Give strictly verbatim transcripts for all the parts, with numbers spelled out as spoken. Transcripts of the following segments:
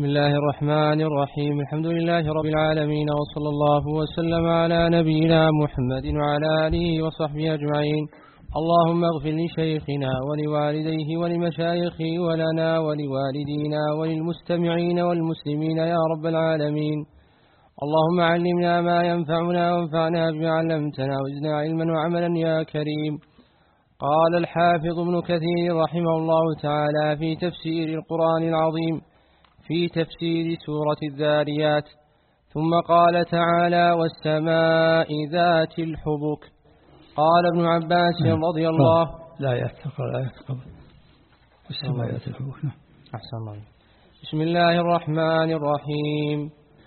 بسم الله الرحمن الرحيم. الحمد لله رب العالمين، وصلى الله وسلم على نبينا محمد وعلى آله وصحبه أجمعين. اللهم اغفر لشيخنا ولوالديه ولمشايخه ولنا ولوالدينا وللمستمعين والمسلمين يا رب العالمين. اللهم علمنا ما ينفعنا وانفعنا بما علمتنا وزدنا علما وعملا يا كريم. قال الحافظ ابن كثير رحمه الله تعالى في تفسير القرآن العظيم في تفسير سورة الذاريات: ثم قال تعالى: والسماء ذات الحبك. قال ابن عباس رضي الله لا يتقبل لا يتقبل والسماء ذات الحبك. أحسن الله. بسم الله الرحمن الرحيم.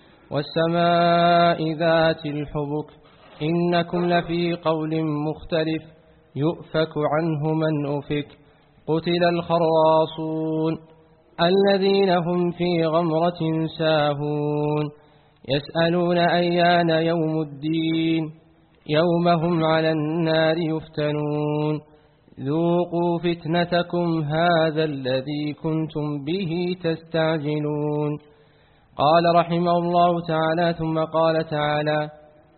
والسماء ذات الحبك إنكم لفي قول مختلف يؤفك عنه من أفك. قتل الخراصون الذين هم في غمرة ساهون يسألون أيان يوم الدين يوم هم على النار يفتنون ذوقوا فتنتكم هذا الذي كنتم به تستعجلون. قال رحمه الله تعالى: ثم قال تعالى: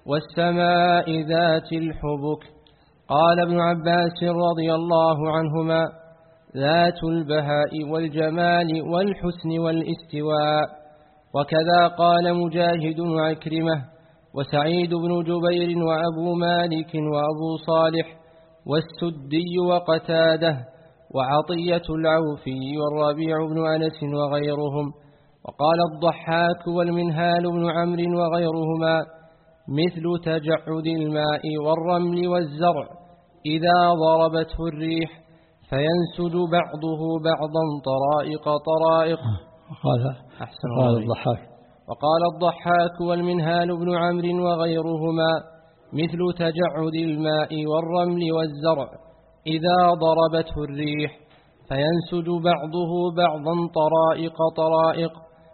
والسماء ذات الحبك. قال ابن عباس رضي الله عنهما: ذات البهاء والجمال والحسن والاستواء. وكذا قال مجاهد وعكرمة وسعيد بن جبير وأبو مالك وأبو صالح والسدي وقتاده وعطية العوفي والربيع بن أنس وغيرهم. وقال الضحاك والمنهال بن عمرو وغيرهما: مثل تجعد الماء والرمل والزرع إذا ضربته الريح فينسج بعضه بعضا طرائق طرائق. وقال أحسن وقال الضحاك وقال الضحاك والمنهال بن عمرو وغيرهما: مثل تجعد الماء والرمل والزرع إذا ضربته الريح فينسج بعضه بعضا طرائق طرائق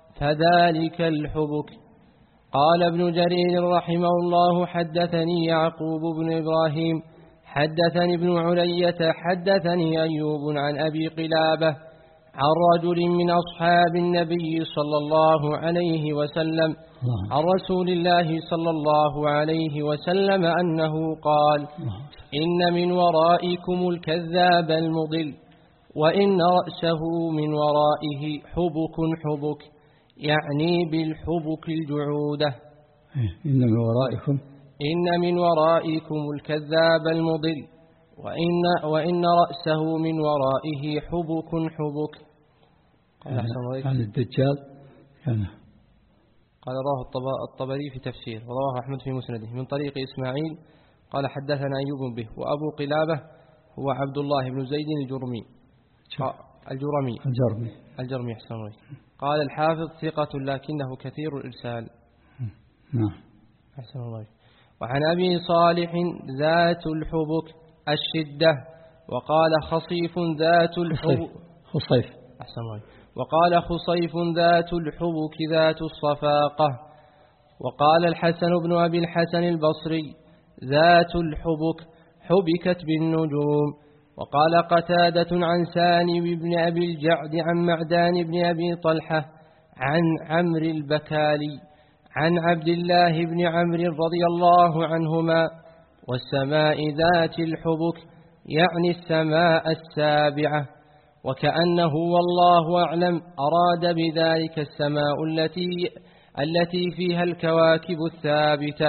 فذلك الحبك. قال ابن جرير رحمه الله: حدثني يعقوب بن إبراهيم حدثني ابن علية حدثني أيوب عن أبي قلابة عن رجل من أصحاب النبي صلى الله عليه وسلم عن رسول الله صلى الله عليه وسلم أنه قال: إن من ورائكم الكذاب المضل، وإن رأسه من ورائه حبك حبك، يعني بالحبك الجعودة. إن من ورائكم إن من ورائكم الكذاب المضل، وإن, وإن رأسه من ورائه حبك حبك. قال عن يعني الدجال يعني. قال رواه الطبري في تفسير، ورواه أحمد في مسنده من طريق إسماعيل قال حدثنا أيوب به. وأبو قلابة هو عبد الله بن زيد الجرمي الجرمي الجرمي الجرمي أحسن الله. قال الحافظ: ثقة لكنه كثير الإرسال. نعم. أحسن الله. وعن أبي صالح: ذات الحبك الشدة. وقال خصيف ذات الحبك خصيف. أحسن الله. وقال خصيف ذات الحبك ذات الصفاقة. وقال الحسن بن أبي الحسن البصري: ذات الحبك حبكت بالنجوم. وقال قتادة عن سالم بن أبي الجعد عن معدان بن أبي طلحة عن عمرو البكالي عن عبد الله بن عمرو رضي الله عنهما: والسماء ذات الحبك، يعني السماء السابعة. وكأنه والله أعلم أراد بذلك السماء التي التي فيها الكواكب الثابتة.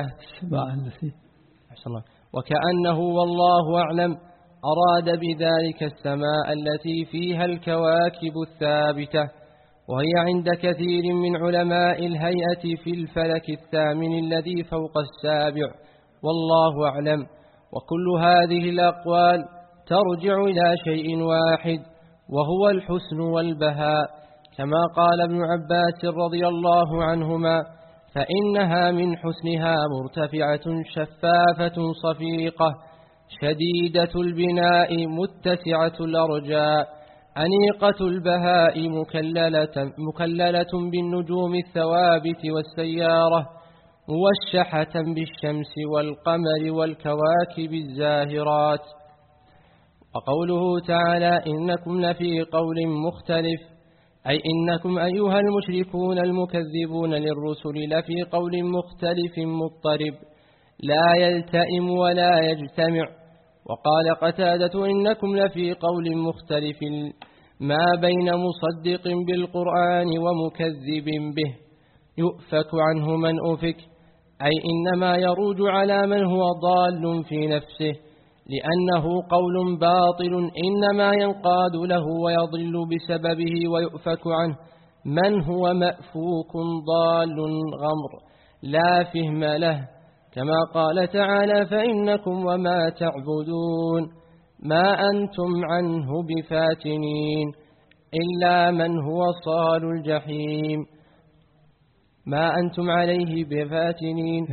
وكأنه والله أعلم أراد بذلك السماء التي فيها الكواكب الثابتة، وهي عند كثير من علماء الهيئة في الفلك الثامن الذي فوق السابع، والله أعلم. وكل هذه الأقوال ترجع إلى شيء واحد، وهو الحسن والبهاء، كما قال ابن عباس رضي الله عنهما: فإنها من حسنها مرتفعة شفافة صفيقة شديدة البناء متسعة الأرجاء أنيقة البهاء مكللة, مكللة بالنجوم الثوابت والسيارة موشحة بالشمس والقمر والكواكب الزاهرات. وقوله تعالى: إنكم لفي قول مختلف، أي إنكم أيها المشركون المكذبون للرسل لفي قول مختلف مضطرب لا يلتئم ولا يجتمع. وقال قتادة إنكم لفي قول مختلف ما بين مصدق بالقرآن ومكذب به يؤفك عنه من أفك، أي إنما يروج على من هو ضال في نفسه لأنه قول باطل إنما ينقاد له ويضل بسببه ويؤفك عنه من هو مأفوك ضال غمر لا فهم له، كما قال تعالى فإنكم وما تعبدون ما أنتم عنه بفاتنين إلا من هو صال الجحيم ما أنتم عليه بفاتنين.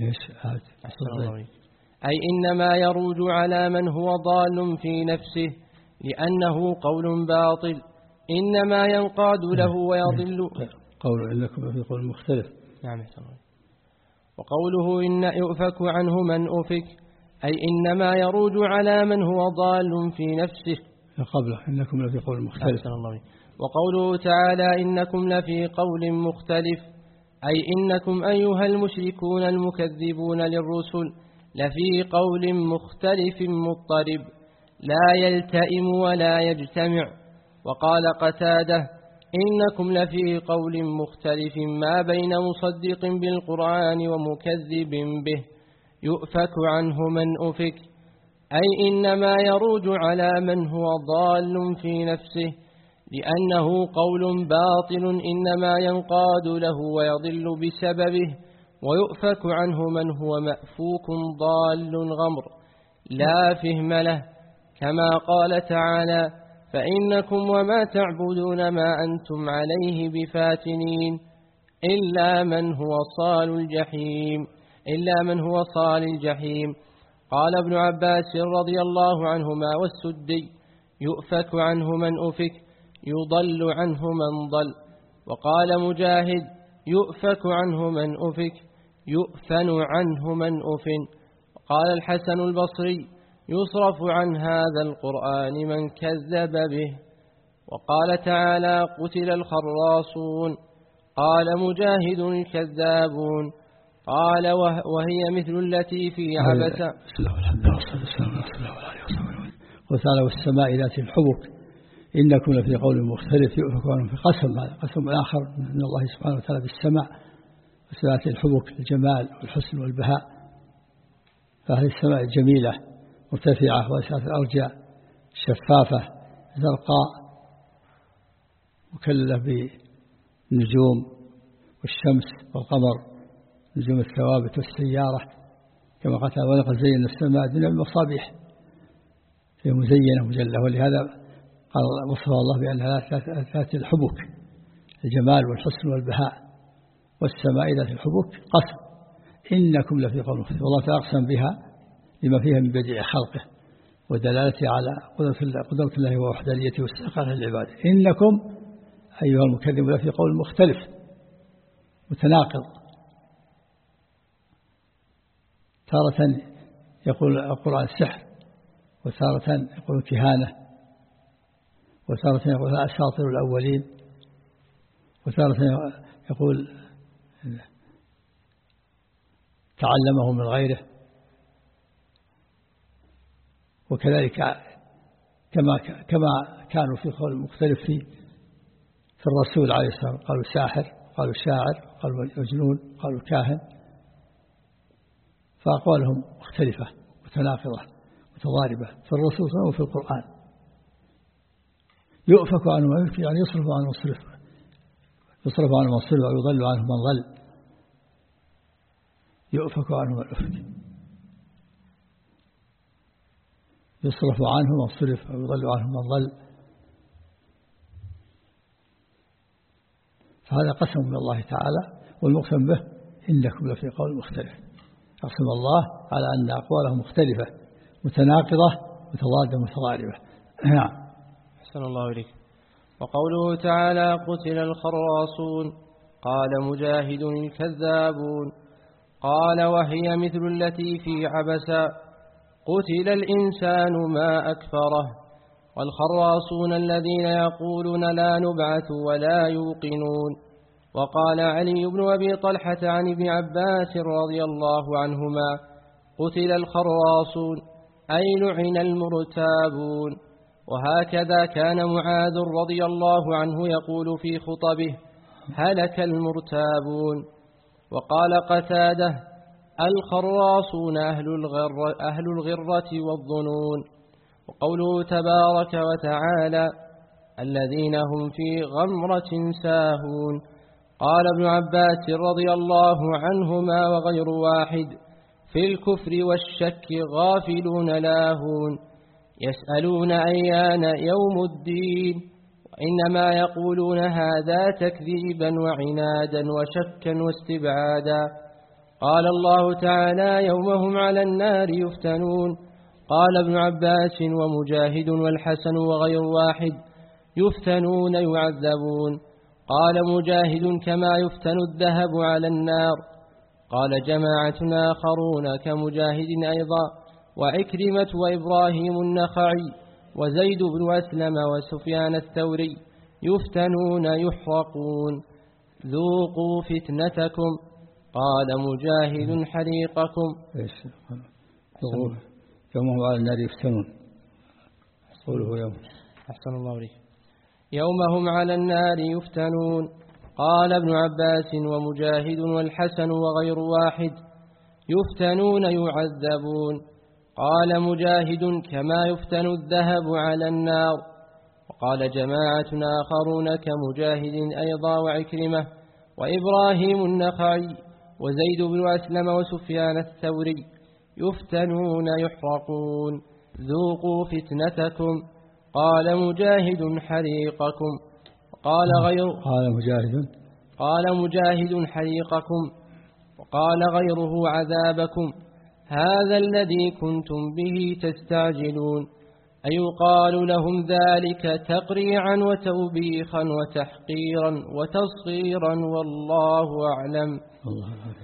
أي إنما يروج على من هو ضال في نفسه لأنه قول باطل إنما ينقاد له ويضل. قول إنكم في قول مختلف. نعم. وقوله إن يؤفك عنه من أفك أي إنما يروج على من هو ضال في نفسه قبله إنكم لفي قول مختلف. وقوله تعالى إنكم لفي قول مختلف أي إنكم أيها المشركون المكذبون للرسل لفي قول مختلف مضطرب لا يلتئم ولا يجتمع. وقال قتادة إنكم لفي قول مختلف ما بين مصدق بالقرآن ومكذب به يؤفك عنه من أفك، أي إنما يروج على من هو ضال في نفسه لأنه قول باطل إنما ينقاد له ويضل بسببه ويؤفك عنه من هو مأفوك ضال غمر لا فهم له، كما قال تعالى فإنكم وما تعبدون ما أنتم عليه بفاتنين إلا من هو صال الجحيم إلا من هو صال الجحيم. قال ابن عباس رضي الله عنهما والسدي يؤفك عنه من أفك يضل عنه من ضل. وقال مجاهد يؤفك عنه من أفك يؤفن عنه من أفن. قال الحسن البصري يصرف عن هذا القرآن من كذب به. وقال تعالى قتل الخراصون. قال مجاهد الكذابون. قال وهي مثل التي في عبس. وتعالى والسماء ذات الحبك إنكم لفي قول مختلف يؤفك عنه في قسم هذا قسم آخر من الله سبحانه وتعالى بالسماء ذات الحبك الجمال والحسن والبهاء. فهذه السماء الجميلة مرتفعة واسعة الأرجاء شفافة زرقاء مكللة بالنجوم والشمس والقمر نجوم الثوابت والسيارة كما قال ولقد زينا السماء الدنيا بمصابيح هي مزينة مجلة. ولهذا قال وصفها الله بأنها ذات الحبك الجمال والحسن والبهاء والسماء ذات الحبك قسم إنكم لفي قول مختلف. والله تعالى أقسم بها لما فيها من بديع خلقه ودلالته على قدرة الله ووحدانيته واستحقاقه للعباد. إنكم أيها المكذبون لفي قول مختلف متناقض. تارة يقول القرآن سحر وتارة يقول كهانة وتارة يقول أساطير الأولين وتارة يقول تعلمه من غيره. وكذلك كما كما كانوا في قول مختلف في في الرسول عليه الصلاة والسلام قالوا ساحر قالوا شاعر قالوا مجنون قالوا كاهن. فأقوالهم مختلفة متناقضة متضاربة في الرسول وفي القرآن. يؤفك عنه ما يفك يعني يصرف عنه مصرف يصرف عنه مصرف ويضل عنه من ضل. يؤفك عنه من أفك يصرف عنه مصرف ويضل عنه من ضل. فهذا قسم من الله تعالى والمقسم به إنكم لفي قول مختلف. أقسم الله على أن أقواله مختلفة متناقضة متضادة متضاربة. نعم. أحسن الله إليك. وقوله تعالى قتل الخراصون. قال مجاهد الكذابون. قال وهي مثل التي في عبس قتل الإنسان ما أكفره والخراصون الذين يقولون لا نبعث ولا يوقنون. وقال علي بن أبي طلحة عن ابن عباس رضي الله عنهما: قتل الخراصون أي لعن المرتابون. وهكذا كان معاذ رضي الله عنه يقول في خطبه: هلك المرتابون. وقال قتادة: الخراصون أهل الغرة, أهل الغرة والظنون. وقوله تبارك وتعالى: الذين هم في غمرة ساهون. قال ابن عباس رضي الله عنهما وغير واحد: في الكفر والشك غافلون لاهون، يسألون أيان يوم الدين، وإنما يقولون هذا تكذيبا وعنادا وشكا واستبعادا. قال الله تعالى: يوم هم على النار يفتنون. قال ابن عباس ومجاهد والحسن وغير واحد: يفتنون يعذبون. قال مجاهد: كما يفتن الذهب على النار. قال جماعة آخرون كمجاهد أيضا، وعكرمة وإبراهيم النخعي وزيد بن أسلم وسفيان الثوري: يفتنون يحرقون، ذوقوا فتنتكم. قال مجاهد: حريقكم. يوم هم على النار يفتنون. قوله يوم. أحسن الله عليك. يوم هم على النار يفتنون. قال ابن عباس ومجاهد والحسن وغير واحد: يفتنون يعذبون. قال مجاهد: كما يفتن الذهب على النار. وقال جماعة آخرون كمجاهد أيضا وعكرمة وإبراهيم النخعي وزيد بن أسلم وسفيان الثوري: يفتنون يحرقون، ذوقوا فتنتكم. قال مجاهد: حريقكم. قال غير قال مجاهد قال مجاهد: حريقكم. وقال غيره: عذابكم. هذا الذي كنتم به تستعجلون. أي يقال لهم ذلك تقريعا وتوبيخا وتحقيرا وتصغيرا، والله أعلم. الله أعلم.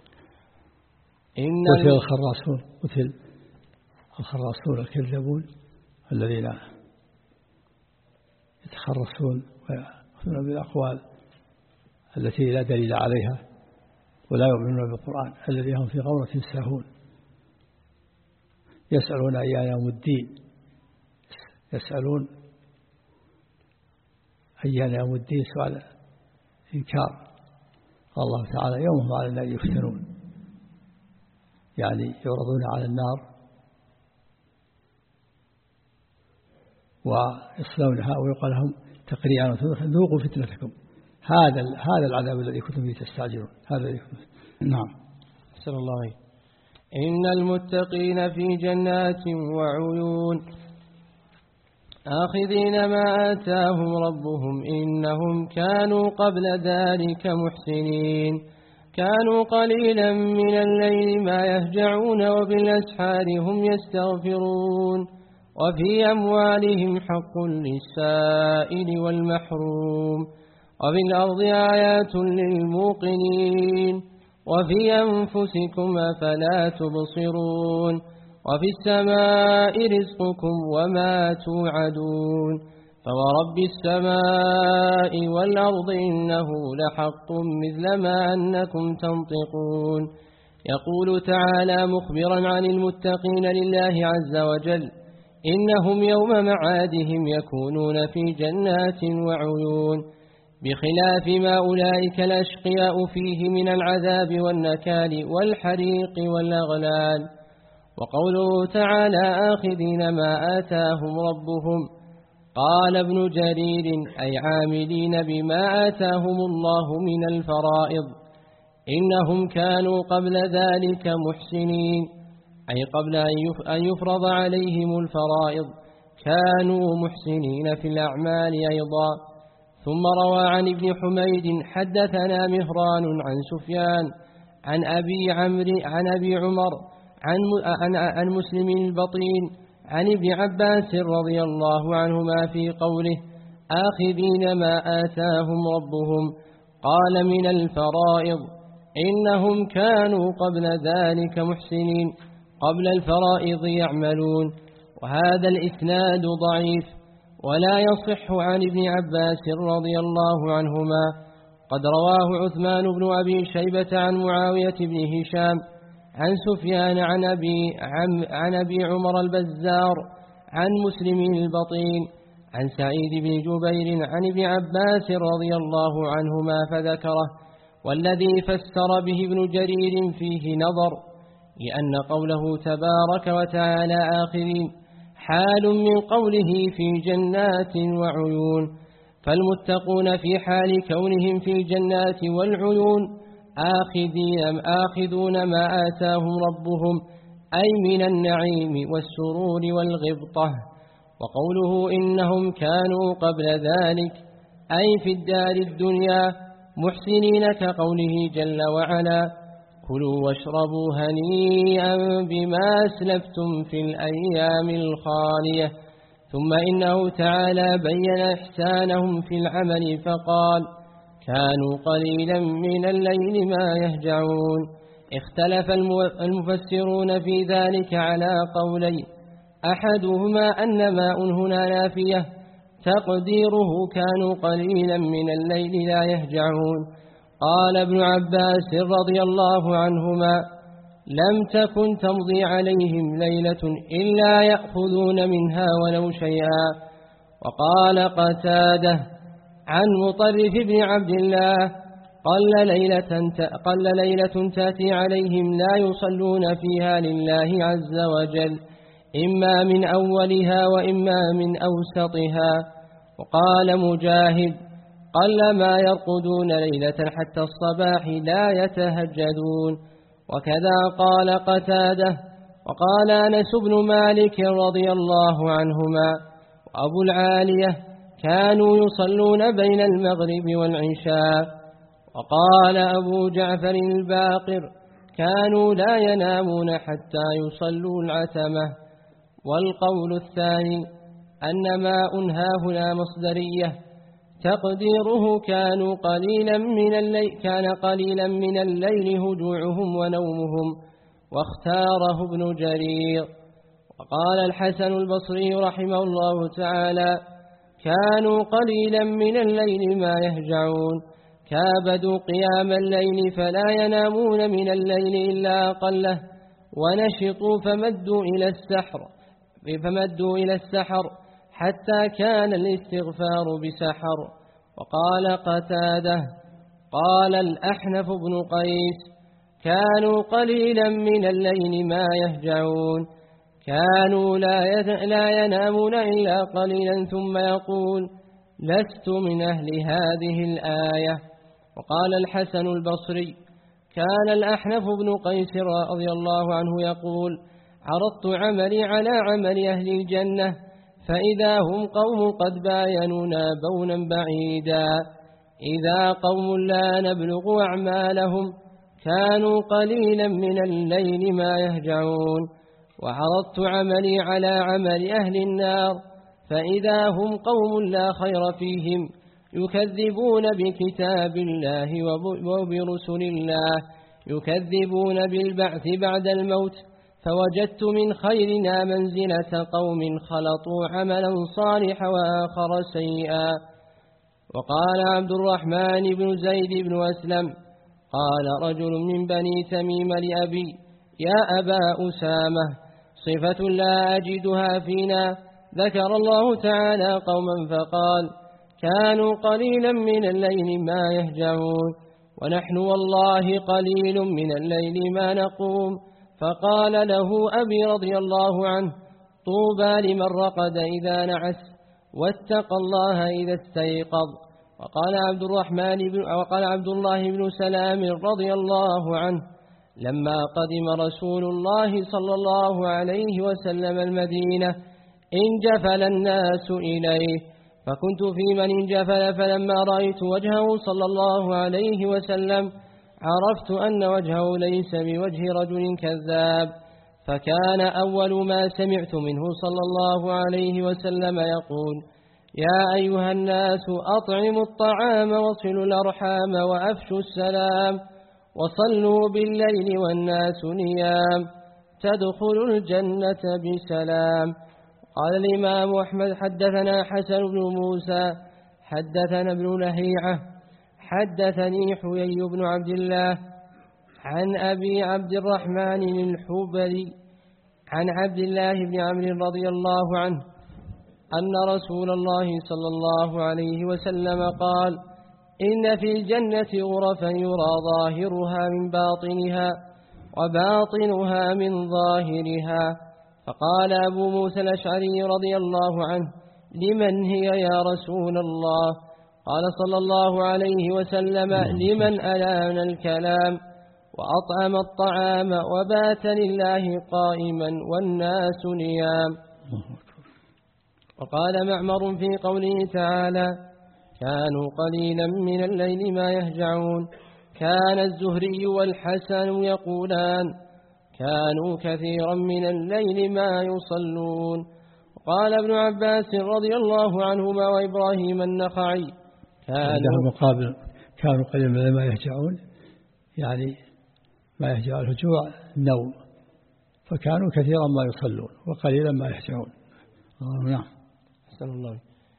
إن قتل الخراصون قتل الخراصون الكذابون الذين يتخرصون ويأخذون بالأقوال التي لا دليل عليها ولا يؤمنون بالقرآن، الذين هم في غمرة ساهون. يسألون أيان يوم الدين، يسألون أيان يوم الدين سؤال إنكار. قال الله تعالى: يوم هم على النار يفتنون، يعني يعرضون على النار ويصلونها ويقال لهم تقريعا ذوقوا فتنتكم. هذا هذا العذاب الذي كنتم به تستعجلون. هذا نعم. صلى الله عليه. إن المتقين في جنات وعيون آخذين ما آتاهم ربهم إنهم كانوا قبل ذلك محسنين. كانوا قليلا من الليل ما يهجعون وبالأسحار هم يستغفرون. وفي أموالهم حق للسائل والمحروم. وفي الأرض آيات للموقنين. وفي أنفسكم أفلا تبصرون. وفي السماء رزقكم وما توعدون. فورب السماء والأرض إنه لحق مثل ما أنكم تنطقون. يقول تعالى مخبرا عن المتقين لله عز وجل: إنهم يوم معادهم يكونون في جنات وعيون، بخلاف ما أولئك الأشقياء فيه من العذاب والنكال والحريق والأغلال. وقوله تعالى آخذين ما آتاهم ربهم، قال ابن جرير: أي عاملين بما آتاهم الله من الفرائض. إنهم كانوا قبل ذلك محسنين، أي قبل أن يفرض عليهم الفرائض كانوا محسنين في الأعمال أيضا. ثم روى عن ابن حميد: حدثنا مهران عن سفيان عن أبي عمرو عن أبي عمر عن, عن, عن مسلم البطين عن ابن عباس رضي الله عنهما في قوله: آخذين ما آتاهم ربهم، قال: من الفرائض. إنهم كانوا قبل ذلك محسنين، قبل الفرائض يعملون. وهذا الإسناد ضعيف ولا يصح عن ابن عباس رضي الله عنهما. قد رواه عثمان بن أبي شيبة عن معاوية بن هشام عن سفيان عن أبي, عن أبي عمر البزار عن مسلم البطين عن سعيد بن جبير عن ابن عباس رضي الله عنهما فذكره، والذي فسر به ابن جرير فيه نظر، لأن قوله تبارك وتعالى آخرين حال من قوله في جنات وعيون، فالمتقون في حال كونهم في الجنات والعيون آخذين آخذون ما آتاهم ربهم، أي من النعيم والسرور والغبطة. وقوله إنهم كانوا قبل ذلك أي في الدار الدنيا محسنين، كقوله جل وعلا كلوا واشربوا هنيئا بما أسلفتم في الأيام الخالية. ثم إنه تعالى بين إحسانهم في العمل فقال كانوا قليلا من الليل ما يهجعون. اختلف المفسرون في ذلك على قولين، أحدهما أن ماء هنا نافية تقديره كانوا قليلا من الليل لا يهجعون. قال ابن عباس رضي الله عنهما لم تكن تمضي عليهم ليلة إلا يأخذون منها ولو شيئا. وقال قتادة عن مطرف بن عبد الله قل ليلة, قل ليلة تأتي عليهم لا يصلون فيها لله عز وجل، إما من أولها وإما من أوسطها. وقال مجاهد قل ما يرقدون ليلة حتى الصباح لا يتهجدون. وكذا قال قتادة. وقال أنس بن مالك رضي الله عنهما وأبو العالية كانوا يصلون بين المغرب والعشاء. وقال أبو جعفر الباقر كانوا لا ينامون حتى يصلوا العتمة. والقول الثاني أن ماء هاهنا مصدرية تقديره كانوا قليلا من الليل كان قليلا من الليل هجوعهم ونومهم، واختاره ابن جرير. وقال الحسن البصري رحمه الله تعالى كانوا قليلا من الليل ما يهجعون، كابدوا قيام الليل فلا ينامون من الليل إلا أقله، ونشطوا فمدوا إلى السحر فمدوا إلى السحر حتى كان الاستغفار بسحر. وقال قتاده قال الأحنف بن قيس كانوا قليلا من الليل ما يهجعون، كانوا لا, لا ينامون إلا قليلا، ثم يقول لست من أهل هذه الآية. وقال الحسن البصري كان الأحنف بن قيس رضي الله عنه يقول عرضت عملي على عمل أهل الجنة فإذا هم قوم قد باينونا بونا بعيدا، إذا قوم لا نبلغ أعمالهم كانوا قليلا من الليل ما يهجعون. وعرضت عملي على عمل أهل النار فإذا هم قوم لا خير فيهم يكذبون بكتاب الله وبرسل الله، يكذبون بالبعث بعد الموت، فوجدت من خيرنا منزلة قوم خلطوا عملا صالحا وآخر سيئا. وقال عبد الرحمن بن زيد بن أسلم قال رجل من بني تميم لأبي يا أبا أسامة صفة لا أجدها فينا، ذكر الله تعالى قوما فقال كانوا قليلا من الليل ما يهجعون، ونحن والله قليل من الليل ما نقوم. فقال له أبي رضي الله عنه طوبى لمن رقد إذا نعس واتقى الله إذا استيقظ. وقال عبد الرحمن بن وقال عبد الله بن سلام رضي الله عنه لما قدم رسول الله صلى الله عليه وسلم المدينة انجفل الناس إليه، فكنت في من انجفل، فلما رأيت وجهه صلى الله عليه وسلم عرفت أن وجهه ليس بوجه رجل كذاب. فكان أول ما سمعت منه صلى الله عليه وسلم يقول يا أيها الناس أطعموا الطعام وصلوا الأرحام وأفشوا السلام وصلوا بالليل والناس نيام تدخلوا الجنة بسلام. قال الإمام أحمد حدثنا حسن بن موسى حدثنا ابن لهيعة حدثني حيي بن عبد الله عن أبي عبد الرحمن الحبري عن عبد الله بن عمرو رضي الله عنه أن رسول الله صلى الله عليه وسلم قال إن في الجنة غرفا يرى ظاهرها من باطنها وباطنها من ظاهرها. فقال أبو موسى الأشعري رضي الله عنه لمن هي يا رسول الله؟ قال صلى الله عليه وسلم لمن ألان الكلام وأطعم الطعام وبات لله قائما والناس نيام. وقال معمر في قوله تعالى كانوا قليلا من الليل ما يهجعون كان الزهري والحسن يقولان كانوا كثيرا من الليل ما يصلون. وقال ابن عباس رضي الله عنهما وإبراهيم النخعي كانوا مقابل كانوا قليلا من الليل ما يهجعون يعني ما يهجع الهجوع النوم فكانوا كثيرا ما يصلون وقليلا ما يهجعون. نعم. أحسن الله.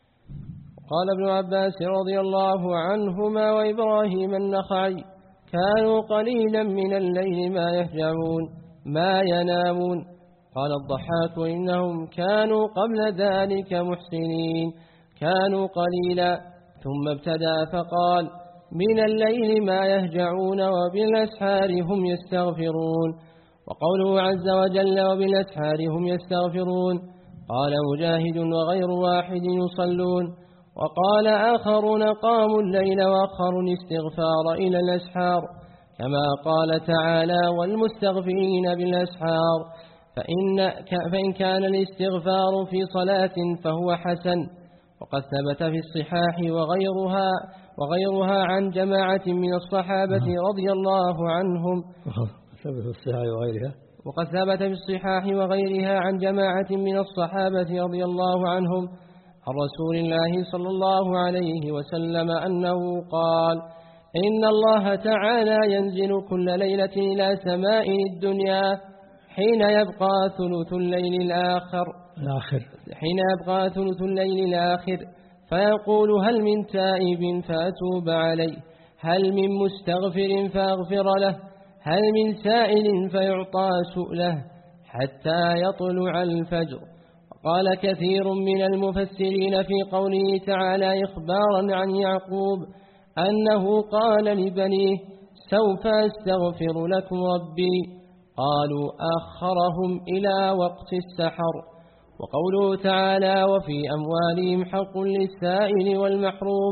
قال ابن عباس رضي الله عنهما وإبراهيم النخعي كانوا قليلا من الليل ما يهجعون ما ينامون. قال الضحاك وإنهم كانوا قبل ذلك محسنين كانوا قليلا ثم ابتدأ فقال من الليل ما يهجعون وبالأسحار هم يستغفرون. وقوله عز وجل وبالأسحار هم يستغفرون قال مجاهد وغير واحد يصلون. وقال آخرون قاموا الليل وأخروا الاستغفار إلى الأسحار كما قال تعالى والمستغفرين بالأسحار فإن, فإن كان الاستغفار في صلاة فهو حسن. وقد ثبت في الصحاح وغيرها وغيرها عن جماعة من الصحابة رضي الله عنهم ثبت في الصحاح وغيرها وقد ثبت في الصحاح وغيرها عن جماعة من الصحابة رضي الله عنهم عن رسول الله صلى الله عليه وسلم أنه قال إن الله تعالى ينزل كل ليلة إلى سماء الدنيا حين يبقى ثلث الليل الآخر الآخر حين يبقى ثلث الليل الآخر فيقول هل من تائب فأتوب عليه هل من مستغفر فأغفر له هل من سائل فيعطى سؤله حتى يطلع الفجر. قال كثير من المفسرين في قوله تعالى إخبارا عن يعقوب أنه قال لبنيه سوف أستغفر لكم ربي قالوا أخرهم إلى وقت السحر. وقوله تعالى وفي أموالهم حق للسائل والمحروم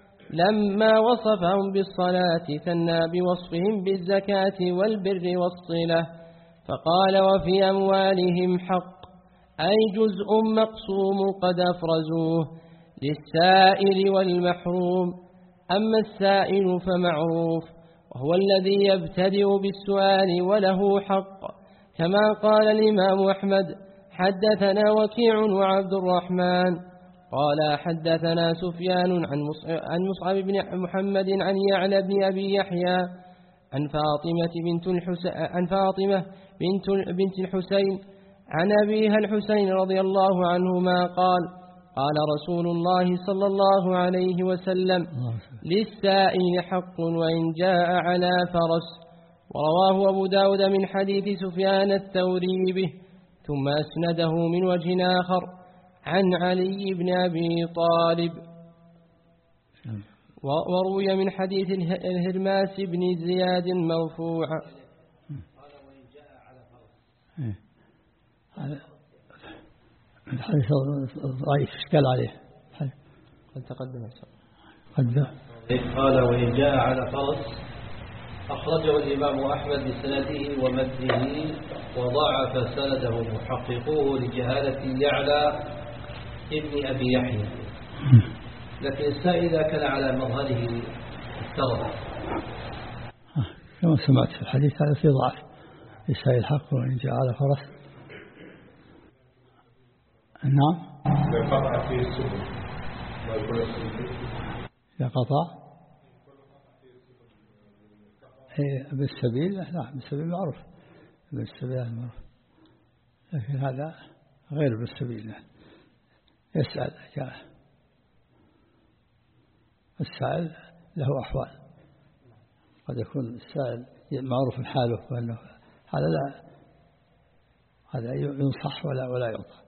لما وصفهم بالصلاة ثنى بوصفهم بالزكاة والبر والصلة فقال وفي أموالهم حق أي جزء مقسوم قد أفرزوه للسائل والمحروم. أما السائل فمعروف وهو الذي يبتدئ بالسؤال وله حق كما قال الإمام أحمد حدثنا وكيع وعبد الرحمن قال حدثنا سفيان عن مصعب بن محمد عن يعلى بن أبي يحيى عن فاطمة بنت الحسين عن فاطمة بنت بنت الحسين عن أبيها الحسين رضي الله عنهما قال قال رسول الله صلى الله عليه وسلم للسائل حق وإن جاء على فرس. ورواه أبو داود من حديث سفيان الثوري به ثم أسنده من وجه آخر عن علي بن أبي طالب. وروي من حديث الهرماس بن زياد مرفوعا. الحديث ضعيف اشكال عليه قد تقدم قد قال وإن جاء على فرس أخرجه الإمام أحمد بسنده ومتنه وضعف سنده محققوه لجهالة يعلى ابن أبي يحيى لكن السائل إذا كان على مظهره افترض كما سمعت في الحديث هذا في ضعف السائل حق وإن جاء على فرس. نعم قطع فيه السبل إذا قطع بالسبيل لا بالسبيل معروف بالسبيل معروف لكن هذا غير بالسبيل يسأل جاء السائل له أحوال، قد يكون السائل معروف حاله وأنه هذا لا هذا ينصح ولا ولا يعطى،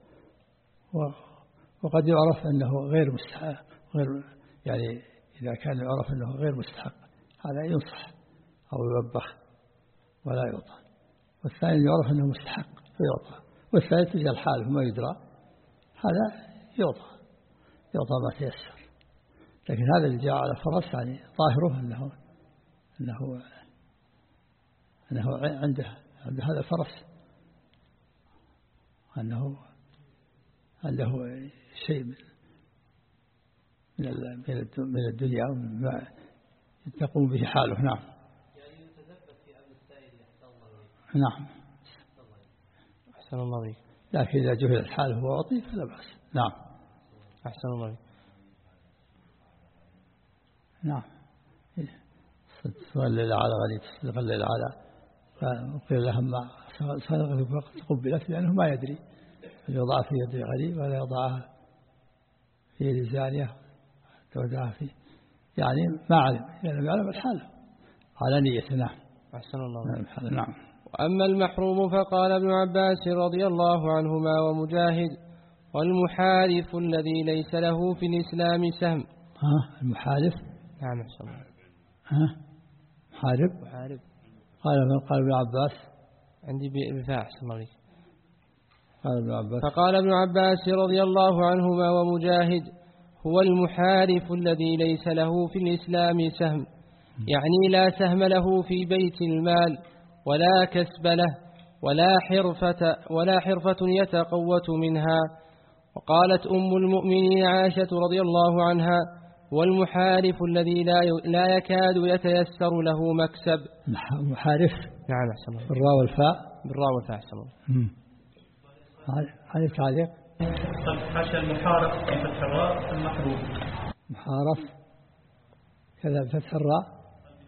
وقد يعرف أنه غير مستحق، غير يعني إذا كان يعرف أنه غير مستحق هذا ينصح أو يوبخ ولا يعطى، والثاني يعرف أنه مستحق فيعطى، والثالث يجعل حاله ما يدرى هذا يعطى يعطى ما تيسر. لكن هذا اللي جاء على فرس يعني ظاهره أنه أنه أنه عنده عنده هذا الفرس أنه عنده شيء من من الدنيا ومما تقوم به حاله. نعم. يعني يتثبت في أمر السائل أحسن الله عليك. نعم. أحسن الله عليك. لكن إذا جهل حاله وأعطي فلا بأس. نعم. أحسن الله عليك. نعم. صلى الليل على غريب صلى الليل على فقيل لهم ما صدقت وقت قبلت لأنه ما يدري يضع في يد غريب ولا يضعها في يد زانية تودعها فيه، يعني ما علم يعني يعلم الحال على نيته. نعم. أحسن الله عليك. نعم. وأما المحروم فقال ابن عباس رضي الله عنهما ومجاهد: والمحالف الذي ليس له في الإسلام سهم. ها المحالف. نعم. أحسن الله. ها محارب. محارب. قال قال ابن عباس عندي بفاء. أحسن الله عليك. قال ابن عباس. فقال ابن عباس رضي الله عنهما ومجاهد: هو المحارف الذي ليس له في الإسلام سهم، يعني لا سهم له في بيت المال ولا كسب له ولا حرفة ولا حرفة يتقوت منها. وقالت أم المؤمنين عائشة رضي الله عنها: والمحارف الذي لا لا يكاد يتيسر له مكسب. محارف. نعم. أحسن الله. بالراء والفاء. بالراء والفاء. أحسن الله. هذا تعليق. حاشا المحارف بفتح الراء المحروم. محارف كذا بفتح الراء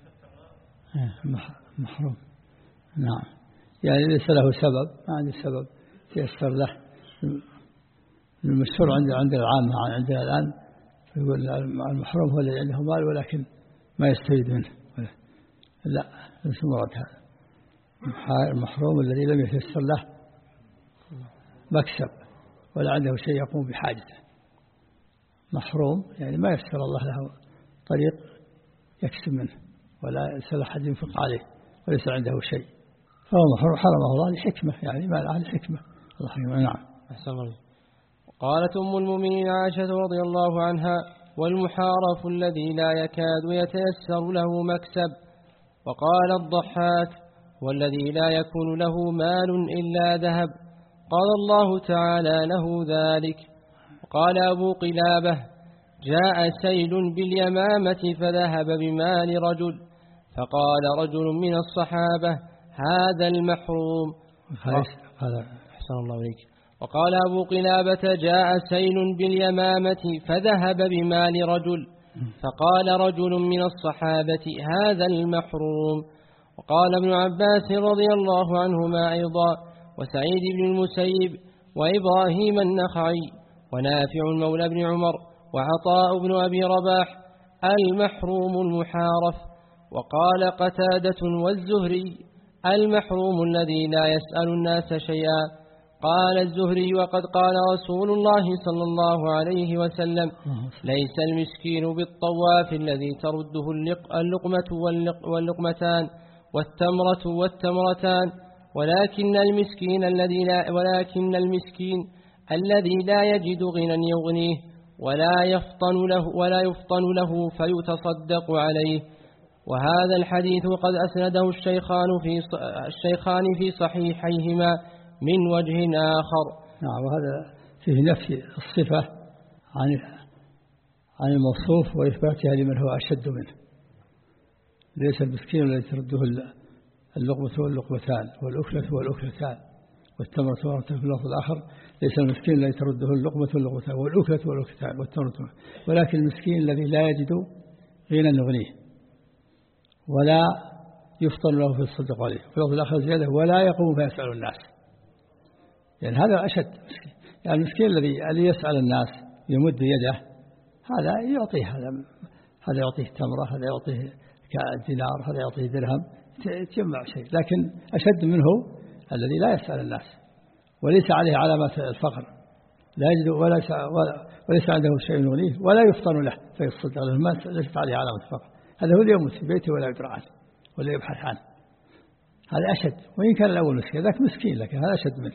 محروم. نعم. يعني ليس له سبب، ما عنده سبب ييسر له. المشهور عند عند العامة عندنا الآن يقول المحروم هو الذي عنده مال ولكن ما يستفيد منه. لا ليس مراد هذا. المحروم الذي لم يتيسر له مكسب ولا عنده شيء يقوم بحاجته. محروم يعني ما يسر الله له طريق يكسب منه ولا يسر أحد ينفق عليه وليس عنده شيء، فهو محروم حرمه الله لحكمة، يعني ما له حكمة الله حكمة. نعم. أحسن الله. قالت أم المؤمنين عائشة رضي الله عنها: والمحارف الذي لا يكاد يتيسر له مكسب. وقال الضحاك: والذي لا يكون له مال إلا ذهب. قال الله تعالى له ذلك. وقال أبو قلابة: جاء سيل باليمامة فذهب بمال رجل، فقال رجل من الصحابة: هذا المحروم. هذا أحسن الله عليك. وقال أبو قلابة: جاء سيل باليمامة فذهب بمال رجل، فقال رجل من الصحابة: هذا المحروم. وقال ابن عباس رضي الله عنهما أيضا، وسعيد بن المسيب، وإبراهيم النخعي، ونافع مولى بن عمر، وعطاء بن أبي رباح: المحروم المحارف. وقال قتادة والزهري: المحروم الذي لا يسأل الناس شيئا. قال الزهري: وقد قال رسول الله صلى الله عليه وسلم: ليس المسكين بالطواف الذي ترده اللقمة واللقمتان والتمرة والتمرتان، ولكن المسكين الذي لا ولكن المسكين الذي لا يجد غنى يغنيه ولا يفطن له ولا يفطن له فيتصدق عليه. وهذا الحديث قد أسنده الشيخان في الشيخان في صحيحيهما من وجه آخر. نعم. وهذا فيه نفي الصفة عن عن الموصوف وإثباتها لمن هو أشد منه. ليس المسكين الذي ترده اللقمة واللقمتان والأكلة والأكلتان والتمرة والتمرة في اللفظ الآخر: ليس المسكين الذي ترده اللقمة واللقمتان والأكلة والأكلتان والتمرة، ولكن المسكين الذي لا يجد غنى يغنيه ولا يفطن له في الصدق عليه. في اللفظ الآخر زيادة: ولا يقوم فيسأل الناس. يعني هذا أشد مسكين. يعني المسكين الذي الذي يسأل الناس يمد يده هذا يعطيه هذا هذا يعطيه تمرة، هذا يعطيه دينار، هذا يعطيه درهم، تجمع شيء. لكن أشد منه الذي لا يسأل الناس وليس عليه علامات الفقر، لا يجد ولا وليس عنده شيء يغنيه ولا يفطن له فيصدق له، ما ليست عليه علامة الفقر. هذا هو اللي يموت في بيته ولا يدرى عنه ولا يبحث عنه، هذا أشد. وإن كان الأول مسكين ذاك مسكين لكن هذا أشد منه.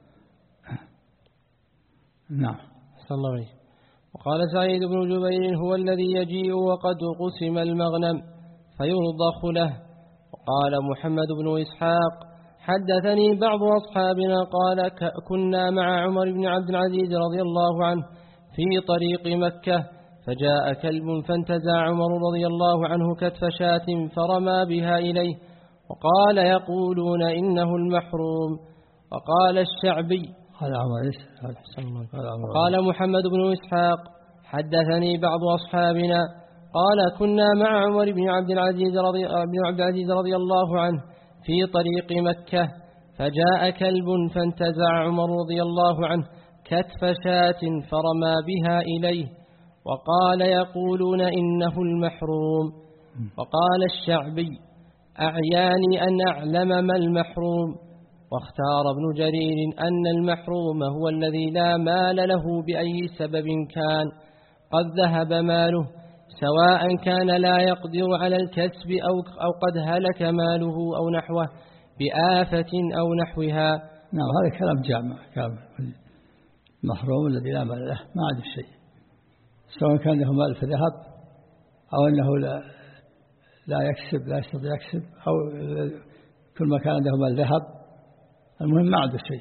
نعم. صلى الله عليه. وقال سعيد بن جبير هو الذي يجيء وقد قسم المغنم فيرضخ له. وقال محمد بن إسحاق حدثني بعض أصحابنا قال كنا مع عمر بن عبد العزيز رضي الله عنه في طريق مكة فجاء كلب فانتزع عمر رضي الله عنه كتف شاة فرمى بها إليه وقال يقولون إنه المحروم. وقال الشعبي هذا عمر وقال محمد بن إسحاق حدثني بعض أصحابنا قال كنا مع عمر بن عبد العزيز رضي, بن عبد العزيز رضي الله عنه في طريق مكة فجاء كلب فانتزع عمر رضي الله عنه كتف شاة فرمى بها إليه وقال يقولون إنه المحروم. وقال الشعبي أعياني أن أعلم ما المحروم. واختار ابن جرير أن المحروم هو الذي لا مال له بأي سبب كان قد ذهب ماله سواء كان لا يقدر على الكسب أو, أو قد هلك ماله أو نحوه بآفة أو نحوها. نعم هذا كلام جامع كامل. المحروم الذي لا مال له ما عنده شيء سواء كان له مال فذهب أو أنه لا, لا يكسب لا يستطيع يكسب أو كل ما كان له مال ذهب، المهم ما عنده شيء.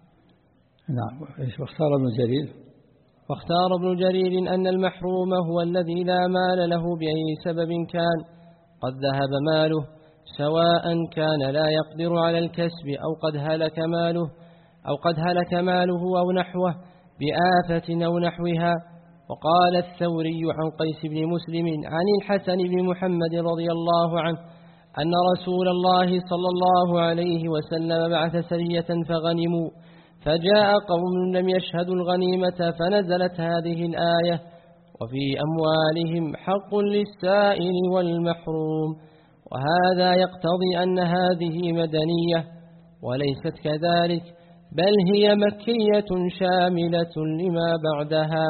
نعم. واختار ابن جرير واختار ابن جرير أن المحروم هو الذي لا مال له بأي سبب كان قد ذهب ماله سواء كان لا يقدر على الكسب أو قد هلك ماله أو قد هلك ماله أو نحوه بآفة أو نحوها. وقال الثوري عن قيس بن مسلم عن الحسن بن محمد رضي الله عنه أن رسول الله صلى الله عليه وسلم بعث سرية فغنموا فجاء قوم لم يشهدوا الغنيمة فنزلت هذه الآية وفي أموالهم حق للسائل والمحروم. وهذا يقتضي أن هذه مدنية وليست كذلك بل هي مكية شاملة لما بعدها.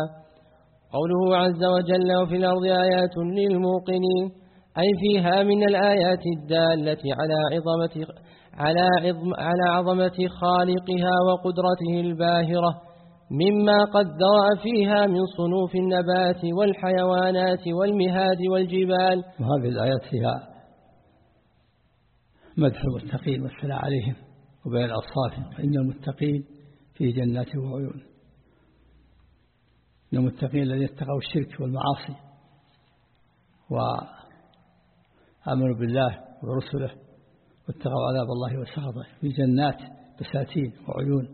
قوله عز وجل وفي الأرض آيات للموقنين أي فيها من الآيات الدالة على عظمة على عظم على عظمة خالقها وقدرته الباهرة مما قدر فيها من صنوف النبات والحيوانات والمهاد والجبال. وهذه الآيات فيها مدح المتقين والثناء عليهم وبين أوصافهم، فإن المتقين في جنات وعيون. إن المتقين الذين اتقوا الشرك والمعاصي وآمنوا بالله ورسله واتقوا عذاب الله وسخطه في جنات بساتين وعيون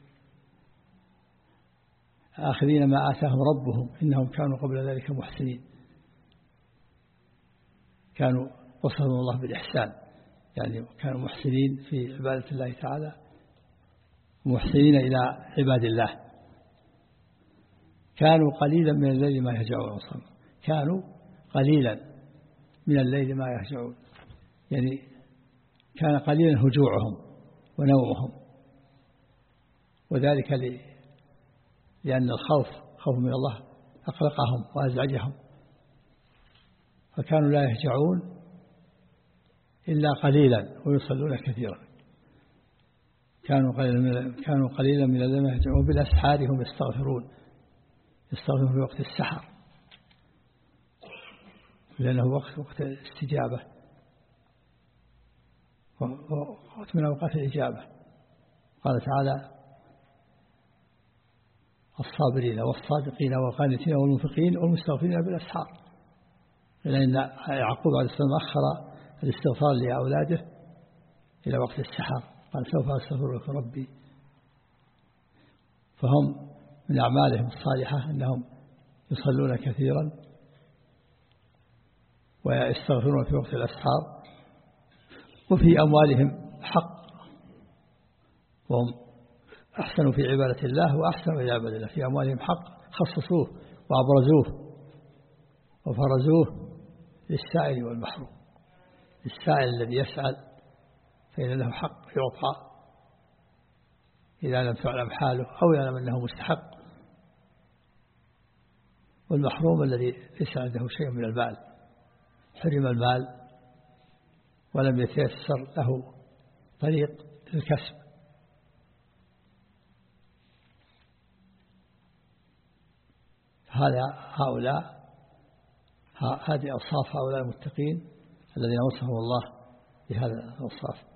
آخذين ما آتاهم ربهم إنهم كانوا قبل ذلك محسنين. كانوا وصفهم الله بالإحسان، يعني كانوا محسنين في عبادة الله تعالى محسنين إلى عباد الله. كانوا قليلا من الليل ما يهجعون، كانوا قليلا من الليل ما يهجعون، يعني كان قليلا هجوعهم ونومهم، وذلك لأن الخوف خوف من الله أقلقهم وأزعجهم، فكانوا لا يهجعون إلا قليلا ويصلون كثيرا. كانوا قليلا كانوا قليلا من الليل ما يهجعون بالأسحار هم يستغفرون يستغفرون في وقت السحر لأنه وقت وقت الاستجابة وقت من أوقات الإجابة. قال تعالى الصابرين والصادقين والقانتين والمنفقين والمستغفرين بالأسحار، لأن يعقوب عليه السلام أخر الاستغفار لأولاده إلى وقت السحر، قال سوف أستغفر لك ربي. فهم من أعمالهم الصالحة أنهم يصلون كثيرا ويستغفرون في وقت الأسحار، وفي أموالهم حق، وهم أحسنوا في عبادة الله وأحسنوا إلى عبادة الله. في أموالهم حق خصصوه وأبرزوه وفرزوه للسائل والمحروم. السائل الذي يسأل فإن له حق يعطى إذا لم تعلم حاله أو يعلم أنه مستحق، والمحروم الذي ليس عنده شيء من المال، حرم المال ولم يتيسر له طريق الكسب. هذا هؤلاء هذه أوصاف هؤلاء المتقين الذين وصفهم الله بهذا الأوصاف.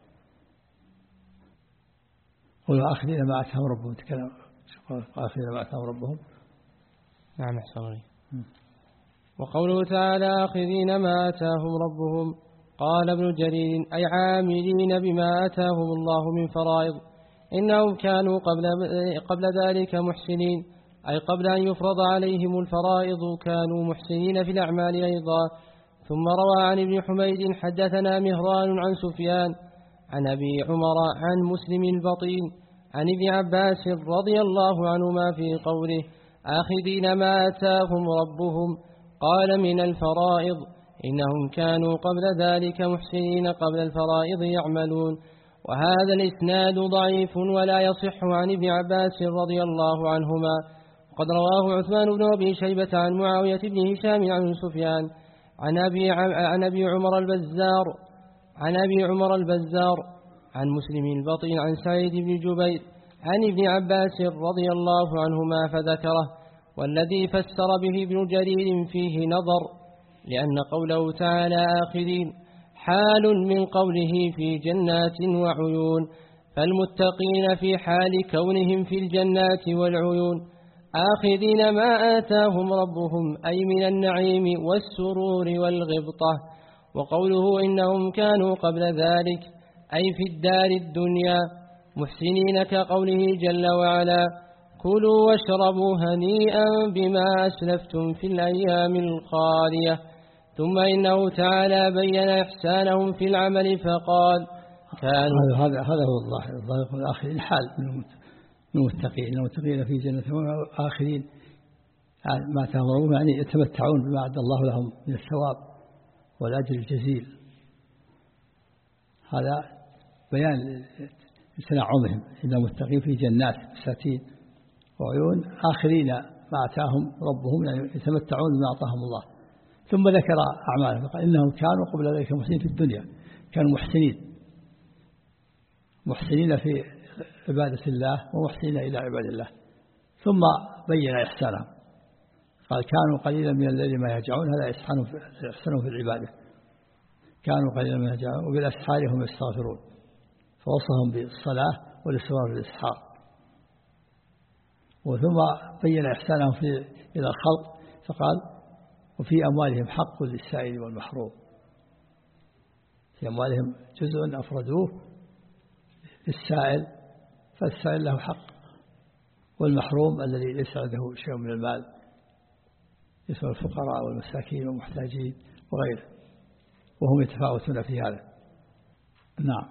قلوا آخذين ما آتاهم ربهم، تكلم آخذين ما آتاهم ربهم. نعم أحسن عليك. وقوله تعالى آخذين ما آتاهم ربهم، قال ابن جرير أي عاملين بما آتاهم الله من فرائض، إنهم كانوا قبل, قبل ذلك محسنين، أي قبل أن يفرض عليهم الفرائض كانوا محسنين في الأعمال أيضا. ثم روى عن ابن حميد حدثنا مهران عن سفيان عن أبي عمر عن مسلم البطين عن ابن عباس رضي الله عنهما في قوله آخذين ما آتاهم ربهم، قال من الفرائض، إنهم كانوا قبل ذلك محسنين قبل الفرائض يعملون. وهذا الإسناد ضعيف ولا يصح عن ابن عباس رضي الله عنهما. قد رواه عثمان بن أبي شيبة عن معاوية بن هشام عن سفيان عن أبي, عن أبي عمر البزار عن أبي عمر البزار عن مسلم البطين عن سعيد بن جبير عن ابن عباس رضي الله عنهما فذكره. والذي فسر به ابن جرير فيه نظر، لأن قوله تعالى آخذين حال من قوله في جنات وعيون، فالمتقين في حال كونهم في الجنات والعيون آخذين ما آتاهم ربهم، أي من النعيم والسرور والغبطة. وقوله إنهم كانوا قبل ذلك أي في الدار الدنيا محسنين، كقوله جل وعلا كلوا واشربوا هنيئا بما أسلفتم في الأيام الخالية. ثم إنه تعالى بين إحسانهم في العمل فقال كانوا هذا هذا هو الظاهر الظاهر الآخرين حال من المتقين، المتقين في جنة آخرين ما تأمرون، يعني يتمتعون بما أعد الله لهم من الثواب والأجر الجزيل. هذا بيان تنعمهم، إن المتقين في جنات بساتين وعيون آخرين ما أتاهم ربهم، يعني يتمتعون بما أعطاهم الله. ثم ذكر أعمالهم فقال إنهم كانوا قبل ذلك محسنين في الدنيا، كانوا محسنين محسنين في عبادة الله ومحسنين إلى عباد الله. ثم بين إحسانهم قال كانوا قليلا من الليل ما يهجعون، هذا إحسانهم في العبادة، كانوا قليلا ما يهجعون وبالأسحار هم يستغفرون، فوصفهم بالصلاة والاستغفار بالإسحار. وثم بين إحسانهم في إلى الخلق فقال وفي أموالهم حق للسائل والمحروم، في أموالهم جزء أفردوه للسائل فالسائل له حق، والمحروم الذي ليس عنده شيء من المال اسم الفقراء والمساكين والمحتاجين وغيره، وهم يتفاوتون في هذا. نعم.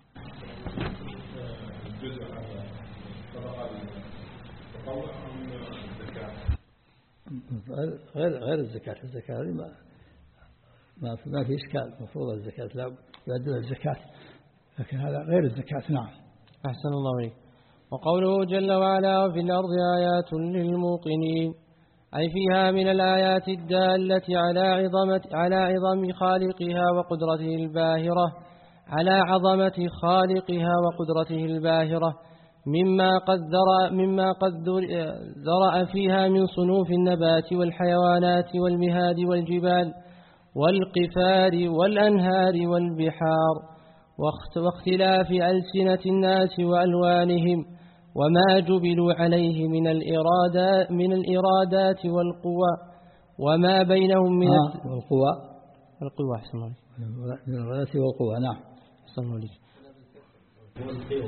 غير غير الزكاة، الزكاة ما ما في ما في إشكال، مفروض الزكاة لا يؤدون الزكاة، لكن هذا غير الزكاة. نعم. أحسن الله عليك. وقوله جل وعلا وفي الأرض آيات للموقنين، أي فيها من الآيات الدالة على عظمة على عظم خالقها وقدرته الباهرة على عظمة خالقها وقدرته الباهرة مما قد ذرأ مما قد ذرأ فيها من صنوف النبات والحيوانات والمهاد والجبال والقفار والأنهار والبحار، واختلاف ألسنة الناس وألوانهم وما جبلوا عليه من الإرادات من الإرادات والقوى وما بينهم من آه والقوى القوى أحسن الله من الإرادات والقوى. نعم. أحسن الله والقوى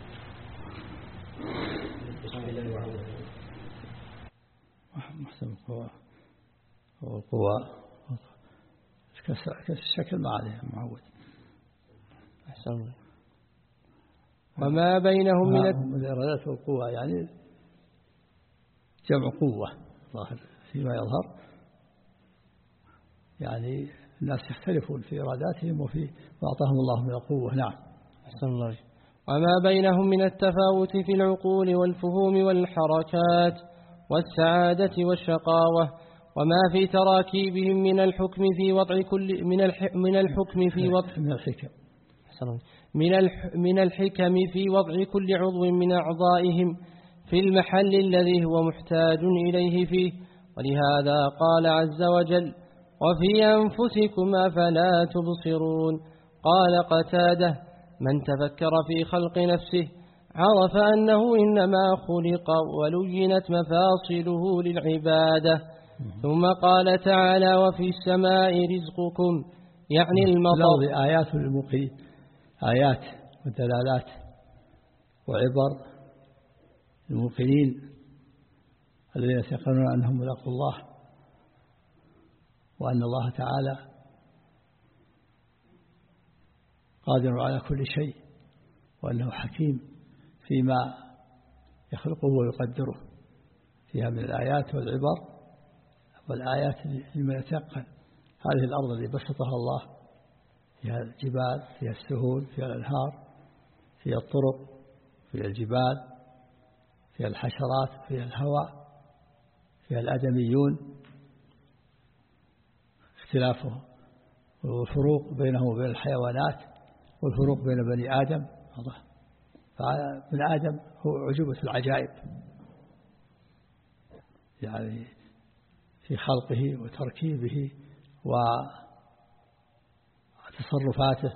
محسن القوى والقوى كالشكل ما عليه معود. أحسن الله. وما بينهم من الإرادات والقوى يعني جمع قوة ظاهر فيما يظهر، يعني الناس يختلفون في إراداتهم وفي ما أعطاهم الله من القوة. نعم. أحسن الله. وما بينهم من التفاوت في العقول والفهوم والحركات والسعادة والشقاوة، وما في تراكيبهم من الحكم في وضع كل من من الحكم في وضع من الحكم من من الحكم في وضع كل عضو من أعضائهم في المحل الذي هو محتاج إليه فيه. ولهذا قال عز وجل: وفي أنفسكم أفلا تبصرون. قال قتادة: من تفكر في خلق نفسه عرف أنه إنما خلق ولينت مفاصله للعبادة. ثم قال تعالى: وفي السماء رزقكم، يعني المطر. آيات للموقنين، آيات ودلالات وعبر الموقنين الذين يتيقنون أنهم ملاقوا الله، وأن الله تعالى قادر على كل شيء، وأنه حكيم فيما يخلقه ويقدره. فيها من الآيات والعبر والآيات لمن يتيقن. هذه الأرض اللي بسطها الله، فيها الجبال، فيها السهول، فيها الأنهار، فيها الطرق، فيها الجبال، فيها الحشرات، فيها الهواء، فيها الآدميون، اختلافه والفروق بينه وبين الحيوانات، والفروق بين بني آدم. فمن آدم هو عجوبة العجائب، يعني في خلقه وتركيبه وتصرفاته.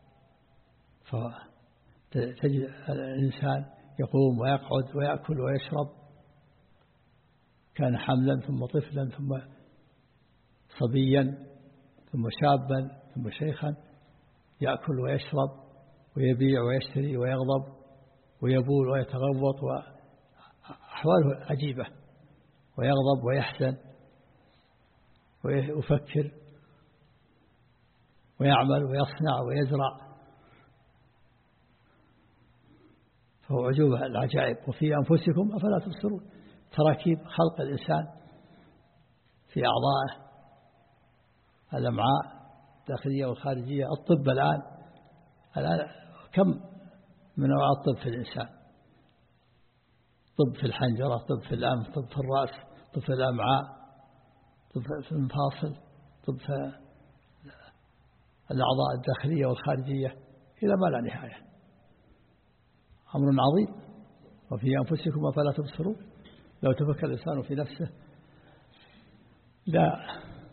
فتجد الإنسان يقوم ويقعد ويأكل ويشرب، كان حملا ثم طفلا ثم صبيا ثم شابا ثم شيخا، يأكل ويشرب ويبيع ويشتري ويغضب ويبول ويتغوط، وأحواله عجيبة، ويغضب ويحزن ويفكر ويعمل ويصنع ويزرع. فهو عجوبة العجائب. وفي أنفسكم أفلا تبصرون، تراكيب خلق الإنسان في أعضائه، الأمعاء الداخلية والخارجية. الطب الآن الآن كم من أنواع الطب في الإنسان؟ طب في الحنجرة، طب في الأنف، طب في الرأس، طب في الأمعاء، طب في المفاصل، طب في الأعضاء الداخلية والخارجية، إلى ما لا نهاية. أمر عظيم. وفي أنفسكم أفلا تبصرون. لو تفكر الإنسان في نفسه لا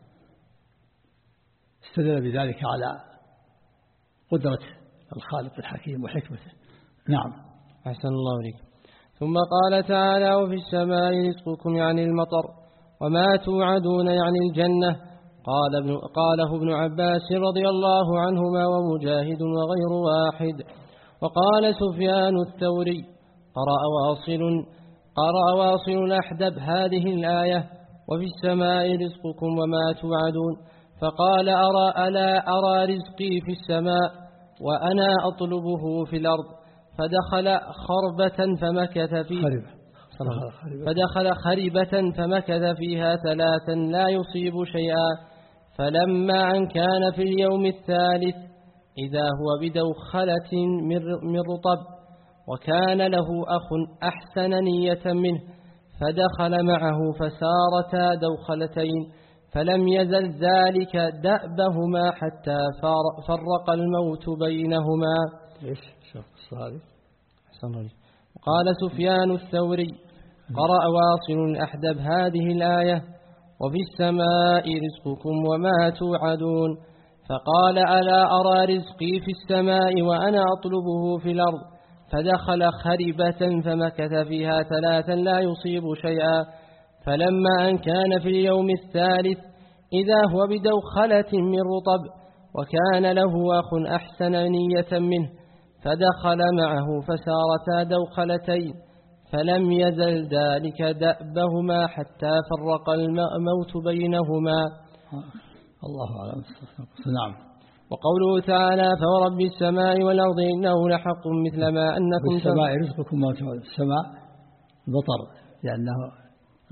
استدل بذلك على قدرة الخالق الحكيم وحكمته. نعم. أحسن الله عليك. ثم قال تعالى: وفي السماء رزقكم، يعني المطر، وما توعدون، يعني الجنة. قال ابن قاله ابن عباس رضي الله عنهما ومجاهد وغير واحد. وقال سفيان الثوري: قرأ واصل قرأ واصل الأحدب هذه الآية: وفي السماء رزقكم وما توعدون، فقال: أرى ألا أرى رزقي في السماء وأنا أطلبه في الأرض. فدخل خربة فمكث فيها فدخل خربة فمكث فيها ثلاثا لا يصيب شيئا، فلما أن كان في اليوم الثالث إذا هو بدوخلة من رطب، وكان له أخ أحسن نية منه، فدخل معه فسارتا دوخلتين، فلم يزل ذلك دأبهما حتى فرق الموت بينهما. إيش شوف الصحابي. قال سفيان الثوري: قرأ واصل الأحدب هذه الآية: وفي السماء رزقكم وما توعدون، فقال: ألا أرى رزقي في السماء وأنا أطلبه في الأرض. فدخل خربة فمكث فيها ثلاثا لا يصيب شيئا، فلما أن كان في اليوم الثالث إذا هو بدوخلة من رطب، وكان له أخ أحسن نية منه، فدخل معه فسارتا دوخلتين، فلم يزل ذلك دأبهما حتى فرق الموت بينهما. الله أعلم. نعم. وقوله تعالى: فورب السماء والأرض إنه لحق مثل ما أنكم السماء رزقكم وما توعدون. السماء مطر، لأنه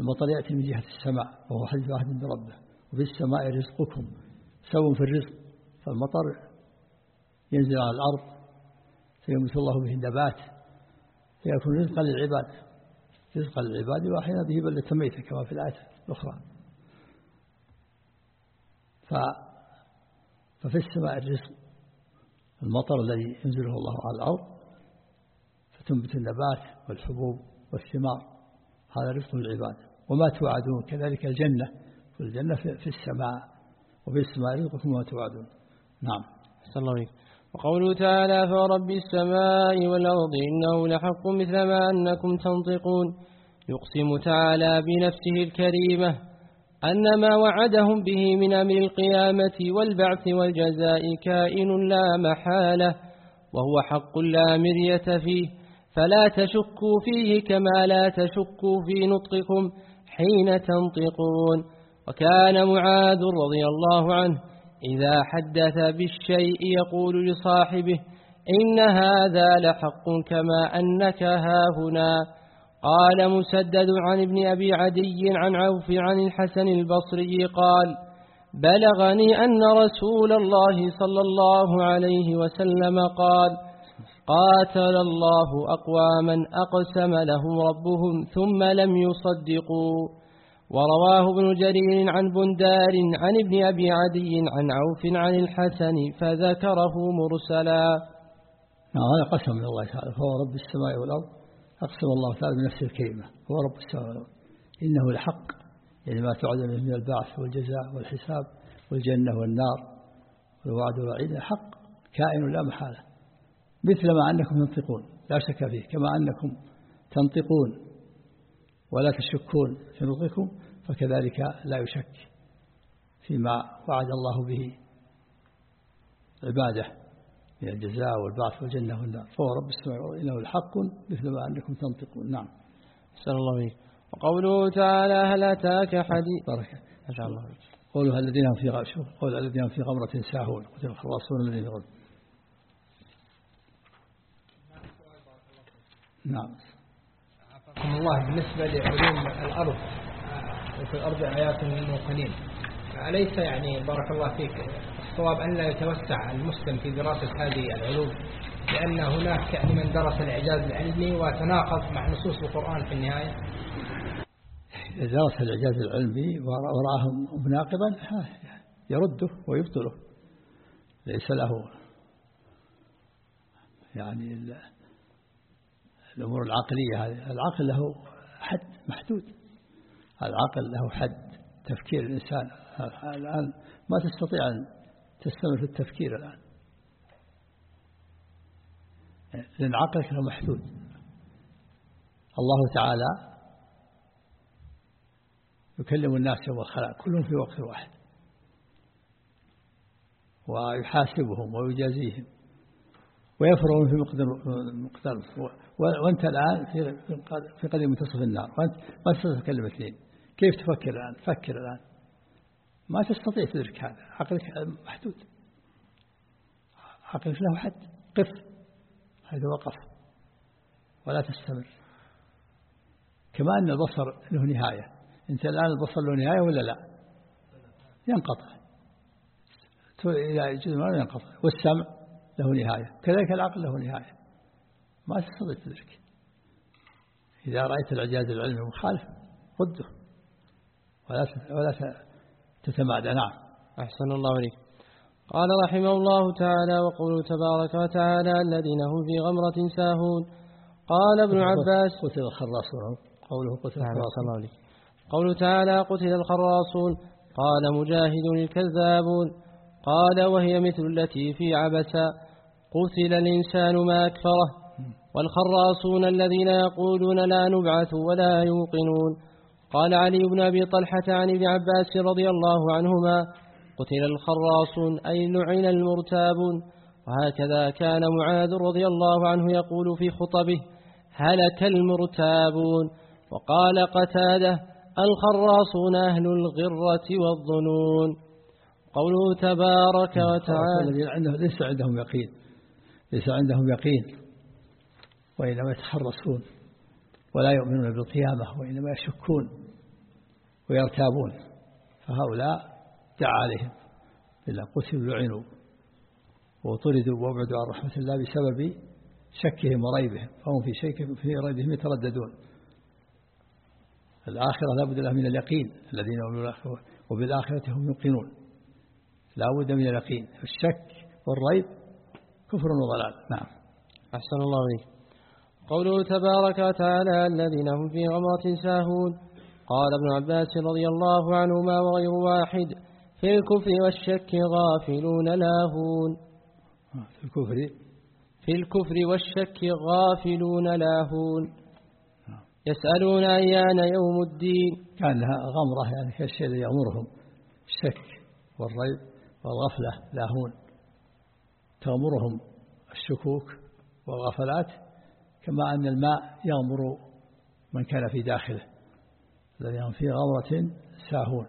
المطر يأتي من جهة السماء وهو حديث عهد بربه، وفي السماء رزقكم، سو في الرزق، فالمطر ينزل على الأرض فينبت الله به النبات فيكون رزقا للعباد، رزقا للعباد وأحيانا به بلدة ميتة كما في الآية الأخرى. ففي السماء الرزق، المطر الذي ينزله الله على الأرض فتنبت النبات والحبوب والثمار، هذا رزق للعباد. وما توعدون كذلك الجنة، والجنة في السماء، وفي السماء رزقكم وما توعدون. نعم. صلى الله عليه. وقوله تعالى فورب السماء والأرض إنه لحق مثل ما أنكم تنطقون، يقسم تعالى بنفسه الكريمة أن ما وعدهم به من أمر القيامة والبعث والجزاء كائن لا محالة، وهو حق لا مرية فيه، فلا تشكوا فيه كما لا تشكوا في نطقكم حين تنطقون. وكان معاذ رضي الله عنه إذا حدث بالشيء يقول لصاحبه إن هذا لحق كما أنك هاهنا. قال مسدد عن ابن أبي عدي عن عوف عن الحسن البصري قال بلغني أن رسول الله صلى الله عليه وسلم قال قاتل الله أقواما أقسم لهم ربهم ثم لم يصدقوا. ورواه ابن جرير عن بندار عن ابن أبي عدي عن عوف عن الحسن فذكره مرسلا. هذا قسم من الله تعالى، فهو رب السماء والأرض، أقسم الله تعالى بنفسه الكريمة، هو رب السماء والأرض إنه لحق، يعني ما توعدون من البعث والجزاء والحساب والجنة والنار والوعد والوعيد حق كائن لا محالة، مثل ما أنكم تنطقون لا شك فيه، كما أنكم تنطقون ولا تشكون في نطقكم فكذلك لا يشك فيما وعد الله به عباده من الجزاء والبعث والجنة والنار، فهو رب السماء والأرض إنه الحق مثل ما أنكم تنطقون. نعم. صلى الله عليه. وقوله تعالى هل أتاك حديث بارك ما شاء الله. قوله الذين في غشوا، قول الذين في غمرة ساهون قتل الخراصون الذين غلوا. نعم. عافاكم الله. بالنسبة لعلوم الأرض، وفي الأرض آيات للموقنين، أليس يعني بارك الله فيك الصواب أن لا يتوسع المسلم في دراسة هذه العلوم، لأن هناك لمن درس الإعجاز العلمي وتناقض مع نصوص القرآن في النهاية؟ إذا درس الإعجاز العلمي ورآه مناقضا يرده ويبطله، ليس له يعني الأمور العقلية هذه، العقل له حد محدود، العقل له حد، تفكير الإنسان الآن ما تستطيع أن تستمر في التفكير الآن، لأن عقلك له محدود. الله تعالى يكلم الناس يوم الخلاق كلهم في وقت واحد، ويحاسبهم ويجازيهم ويفرغون في مقدار، وأنت الآن في قدر منتصف النار، وأنت ما تستطيع تكلم اثنين، كيف تفكر الآن؟ فكر الآن، ما تستطيع تدرك هذا، عقلك محدود، عقلك له حد، قف هذا وقف ولا تستمر. كما أن البصر له نهاية، أنت الآن البصر له نهاية ولا لا؟ ينقطع إلى جزء ما ينقطع، والسمع له نهاية، كذلك العقل له نهاية، ما تستطيع تدرك. إذا رأيت الإعجاز العلمي مخالف رده ولا ولا تتمادى. نعم. أحسن الله عليك. قال رحمه الله تعالى وقوله تبارك وتعالى الذين هم في غمرة ساهون. قال ابن عباس قتل الخراصون، قوله قتل الخراصون. قوله تعالى قتل الخراصون. قال مجاهد الكذابون. قال وهي مثل التي في عبسا قتل الإنسان ما أكفره. والخراصون الذين يقولون لا نبعث ولا يوقنون. قال علي بن أبي طلحة عن ابن عباس رضي الله عنهما قتل الخراصون أي لعن المرتابون. وهكذا كان معاذ رضي الله عنه يقول في خطبه هلك المرتابون. وقال قتاده الخراصون أهل الغرة والظنون. قوله تبارك وتعالى ليس عندهم يقين، ليس عندهم يقين وإنما يتخرصون ولا يؤمنون بالقيامة وإنما يشكون ويرتابون، فهؤلاء دعا عليهم إلا قتلوا لعنوا وطردوا وابعدوا عن رحمة الله بسبب شكهم وريبهم، فهم في شك في ريبهم يترددون. الآخرة لا بد لها من اليقين، الذين وبالآخرة هم يوقنون، لا بد من اليقين. الشك والريب كفر وضلال. نعم. أحسن الله عليك. قوله تبارك وتعالى الذين هم في غمرة ساهون. قال ابن عباس رضي الله عنهما وغير واحد في الكفر والشك غافلون لاهون. في الكفر في الكفر والشك غافلون لاهون يسألون أيان يوم الدين. كان لها غمرة يعني كالشيء الذي يغمرهم، الشك والريب والغفلة لاهون، تغمرهم الشكوك والغفلات كما أن الماء يغمر من كان في داخله، الذين هم في غمرة ساهون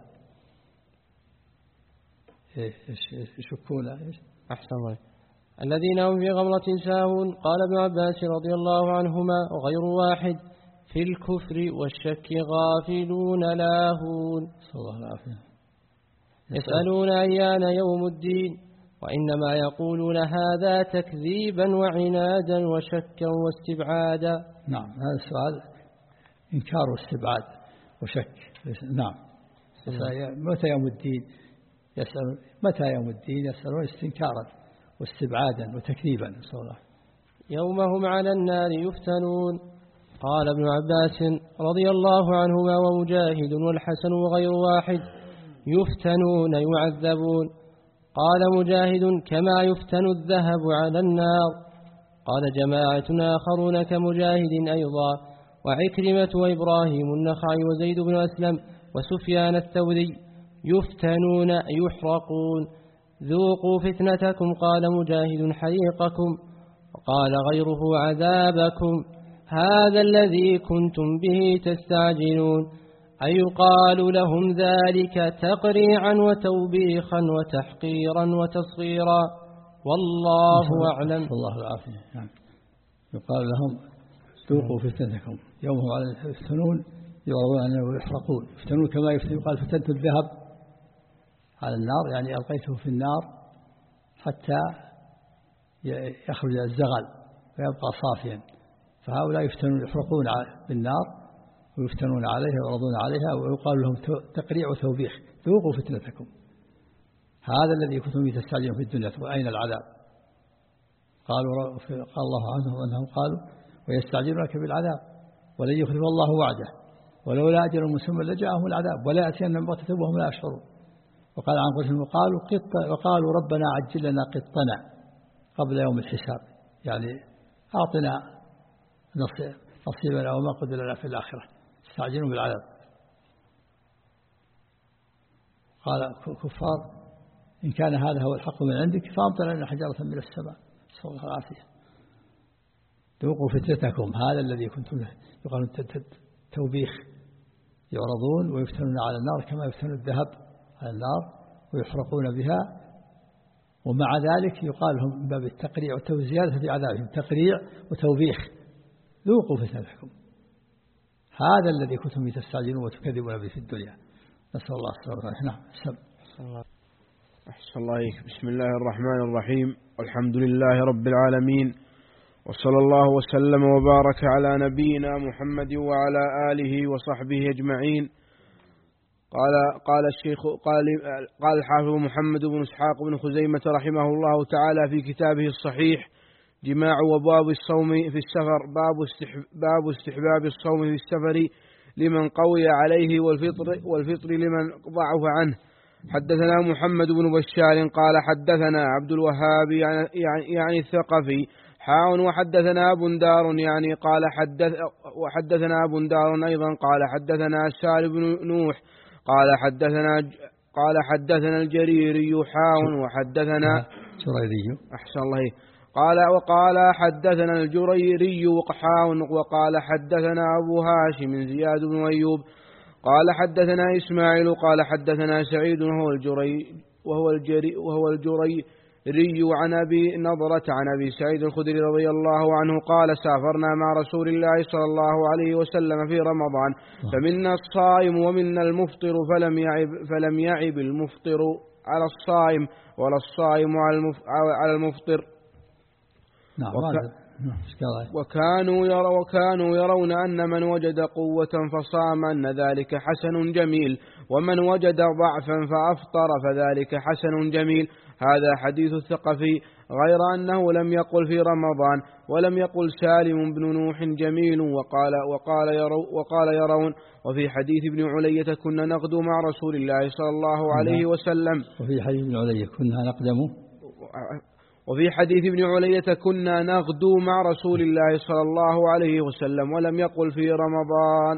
يشكون. أحسن الله. الذين هم في غمرة ساهون. قال ابن عباس رضي الله عنهما وغير واحد في الكفر والشك غافلون لاهون يسألون أيان يوم الدين، وإنما يقولون هذا تكذيبا وعنادا وشكا واستبعادا. نعم، هذا السؤال إنكار واستبعاد وشك. نعم. متى يوم الدين يسألون، متى يوم الدين يسألون استنكارا واستبعادا وتكذيبا. نسأل الله. يوم هم على النار يفتنون. قال ابن عباس رضي الله عنهما ومجاهد والحسن وغير واحد يفتنون يعذبون. قال مجاهد كما يفتن الذهب على النار. قال جماعة آخرون كمجاهد أيضا وعكرمة وإبراهيم النخعي وزيد بن أسلم وسفيان الثوري يفتنون يحرقون. ذوقوا فتنتكم. قال مجاهد حريقكم. وقال غيره عذابكم. هذا الذي كنتم به تستعجلون. أي يقال لهم ذلك تقريعا وتوبيخا وتحقيرا وتصغيرا، والله أعلم. الله العافية. يعني يقال لهم ذوقوا فتنتكم يومهم على يفتنون يعرضون عنه ويحرقون. يفتنون كما يفتن، قال فتنت الذهب على النار، يعني ألقيته في النار حتى يخرج الزغل ويبقى صافيا. فهؤلاء يفتنون يحرقون بالنار ويفتنون عليها ويعرضون عليها، ويقال لهم تقريع وتوبيخ ذوقوا فتنتكم. هذا الذي كنتم تستعجلون في الدنيا، وأين العذاب؟ قالوا قال الله عنهم أنهم قالوا ويستعجلونك بالعذاب ولن يخلف الله وعده ولولا أجل مسمى لجاءهم العذاب ولا يأتينهم بغتة وهم لا يشعرون. وقال عن قتلهم وقالوا قط وقالوا ربنا عجل لنا قطنا قبل يوم الحساب، يعني أعطنا نصيبنا وما قدر لنا في الآخرة، استعجلوا بالعذاب. قال كفار إن كان هذا هو الحق من عندك فأمطر لنا حجرة من السماء. نسأل الله العافية. ذوقوا فتنتكم هذا الذي كنتم يقالون توبيخ، يعرضون ويفتنون على النار كما يفتنون الذهب على النار ويحرقون بها، ومع ذلك يقال لهم من باب التقريع والتوزيادة في عذابهم، تقريع وتوبيخ. ذوقوا فتنتكم هذا الذي كنتم تستعجلون وتكذبون به في الدنيا. نسأل الله السلامة. نعم. أحسن الله عليك. بسم الله الرحمن الرحيم. والحمد لله رب العالمين، وصلى الله وسلم وبارك على نبينا محمد وعلى آله وصحبه أجمعين. قال قال الشيخ قال قال الحافظ محمد بن إسحاق بن خزيمة رحمه الله تعالى في كتابه الصحيح جماع وباب الصوم في السفر، باب باب استحباب الصوم في السفر لمن قوي عليه والفطر والفطر لمن ضعف عنه. حدثنا محمد بن بشار قال حدثنا عبد الوهاب يعني, يعني الثقفي حاء وحدثنا بندار يعني قال حدث وحدثنا بندار أيضا قال حدثنا سال بن نوح قال حدثنا قال حدثنا الجريري حاء وحدثنا جريري أحسن الله قال وقال حدثنا الجريري وقحاء وقال حدثنا أبو هاشم زياد بن أيوب قال حدثنا إسماعيل قال حدثنا سعيد وهو الجري وهو الجري وهو الجري عن أبي نضرة عن أبي سعيد الخدري رضي الله عنه قال سافرنا مع رسول الله صلى الله عليه وسلم في رمضان فمنا الصائم ومنا المفطر فلم يعب, فلم يعب المفطر على الصائم ولا الصائم على المفطر. نعم. وكانوا, يروا وكانوا يرون أن من وجد قوة فصام أن ذلك حسن جميل، ومن وجد ضعفا فأفطر فذلك حسن جميل. هذا حديث الثقفي، غير أنه لم يقل في رمضان، ولم يقل سالم بن نوح جميل وقال, وقال, يرو وقال يرون. وفي حديث ابن علية كنا نغدو مع رسول الله صلى الله عليه وسلم. وفي حديث ابن علية كنا نقدم وفي حديث ابن علية كنا نغدو مع رسول الله صلى الله عليه وسلم، ولم يقل في رمضان.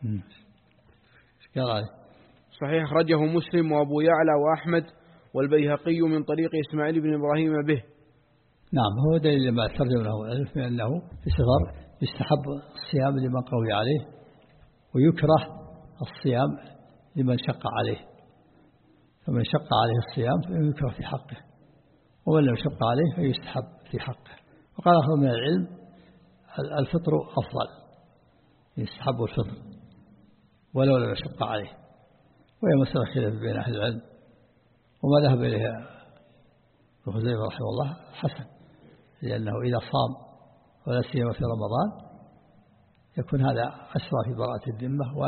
صحيح، أخرجه مسلم وأبو يعلى وأحمد والبيهقي من طريق إسماعيل بن إبراهيم به. نعم، هو دليل ما ترجم له العلم أنه في السفر يستحب الصيام لمن قوي عليه، ويكره الصيام لمن شق عليه، فمن شق عليه الصيام فيكره في حقه، ومن لم يشق عليه فيستحب في حقه. وقال آخر من العلم الفطر أفضل، يستحب الفطر ولو لم يشق عليه، وهي مسألة خلاف بين أهل العلم، وما ذهب إليه ابن خزيمة رحمه الله حسن، لأنه إذا صام ولا سيما في رمضان يكون هذا أسرى في براءة الذمة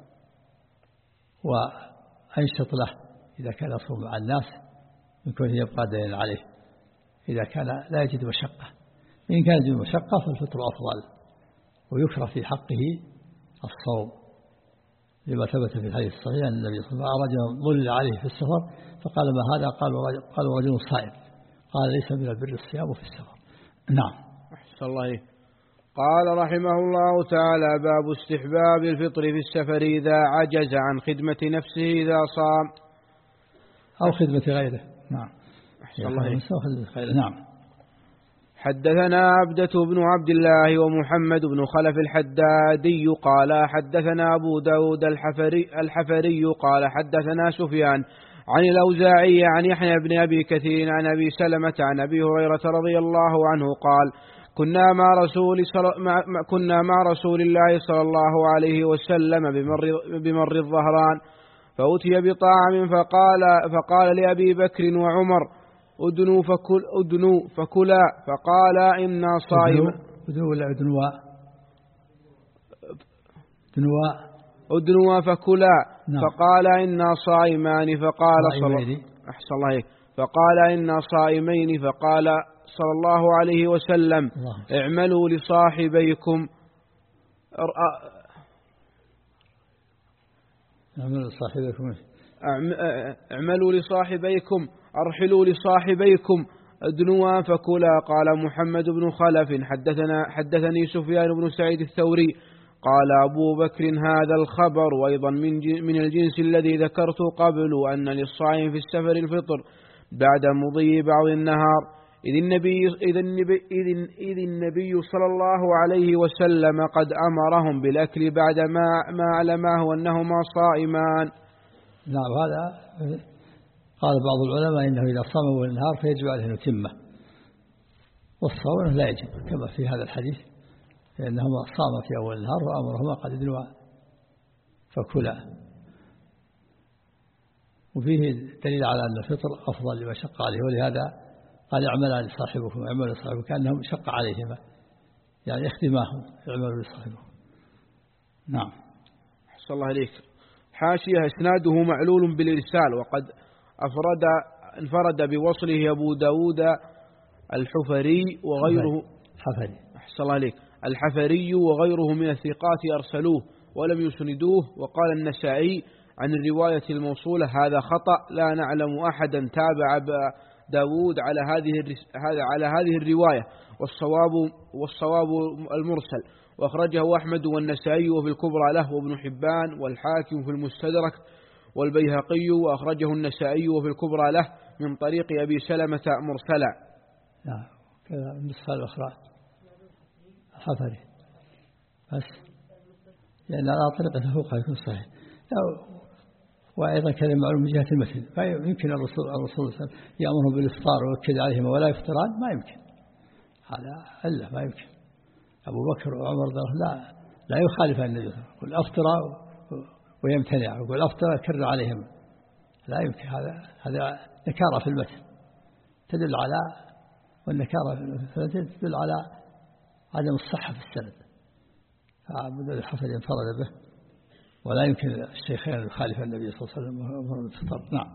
وأنشط له إذا كان يصوم مع الناس من كونه يبقى دين عليه إذا كان لا يجد مشقة. إن كان يجد مشقة فالفطر أفضل، ويكره في حقه الصوم لما ثبت في الحديث الصحيح أن النبي صلى الله عليه وسلم ظل عليه في السفر فقال ما هذا؟ قالوا رجل صائم، قال ليس من البر الصيام في السفر. نعم. أحسن الله إليك. قال رحمه الله تعالى: باب استحباب الفطر في السفر إذا عجز عن خدمة نفسه إذا صام أو خدمة غيره. نعم. أحسن الله إليك. نعم. حدثنا عبدة بن عبد الله ومحمد بن خلف الحدادي قال حدثنا أبو داود الحفري, الحفري قال حدثنا سفيان عن الأوزاعي عن يحيى بن أبي كثير عن أبي سلمة عن أبي هريرة رضي الله عنه قال كنا مع رسول, مع كنا مع رسول الله صلى الله عليه وسلم بمر, بمر الظهران فأتي بطعام فقال, فقال لأبي بكر وعمر أدنوا فكل أدنوا فكلا فقال إنا صائم. أدنوا ولا أدنوا؟ أدنوا أدنوا فكلا. نعم. فقال إنا صائمان فقال صلى أحسن الله عليك. فقال إنا صائمين فقال صلى الله عليه وسلم الله. اعملوا لصاحبيكم اعملوا لصاحبيكم اعملوا لصاحبيكم أرحلوا لصاحبيكم أدنوا فكلا. قال محمد بن خلف حدثنا حدثني سفيان بن سعيد الثوري قال أبو بكر هذا الخبر وأيضا من من الجنس الذي ذكرت قبل أن للصائم في السفر الفطر بعد مضي بعض النهار إذ النبي, إذ النبي, إذ النبي صلى الله عليه وسلم قد أمرهم بالأكل بعد ما, ما علماه أنهما صائمان. نعم. هذا قال بعض العلماء إنه إذا صام أول النهار فيجب عليه أن يتمه، والصوم لا يجب كما في هذا الحديث، لأنهما صام في أول النهار وأمرهما قد ادنوا فكلا. وفيه دليل على أن الفطر أفضل لما شق عليه، ولهذا قال اعملوا لصاحبكم اعملوا لصاحبكم كأنهم شق عليهما، يعني اخدماهم اعملوا لصاحبكم. نعم. أحسن الله عليك. حاشية إسناده معلول بالإرسال، وقد أفرد انفرد بوصله أبو داود الحفري وغيره حفري. أحسن الله عليك. الحفري وغيره من الثقات أرسلوه ولم يسندوه. وقال النسائي عن الرواية الموصولة هذا خطأ، لا نعلم أحدا تابع داود على هذه على هذه الرواية، والصواب والصواب المرسل. وأخرجه أحمد والنسائي وفي الكبرى له وابن حبان والحاكم في المستدرك والبيهقي، وأخرجه النسائي وفي الكبرى له من طريق أبي سلمة مرسلا. نعم. كذا النسخة الأخرى حفري بس، لأن على طريقة فوقها يكون صحيح. وأيضا كان معلوم من جهة المثل، فيمكن الرسول الرسول صلى الله عليه وسلم يأمرهم بالإفطار ويؤكد عليهم ولا يفطران، ما يمكن، هذا إلا ما يمكن. أبو بكر وعمر لا لا يخالف النبي، يقول أفطر ويمتنع، يقول أفطر كر عليهم، لا يمكن. هذا هذا نكارة في المثل تدل على، والنكارة في المثل تدل على عدم الصحة في السند، فعبد الحسن انفرد به، ولا يمكن الشيخين أن يخالف النبي صلى الله عليه وسلم وأمر بالفطر. نعم.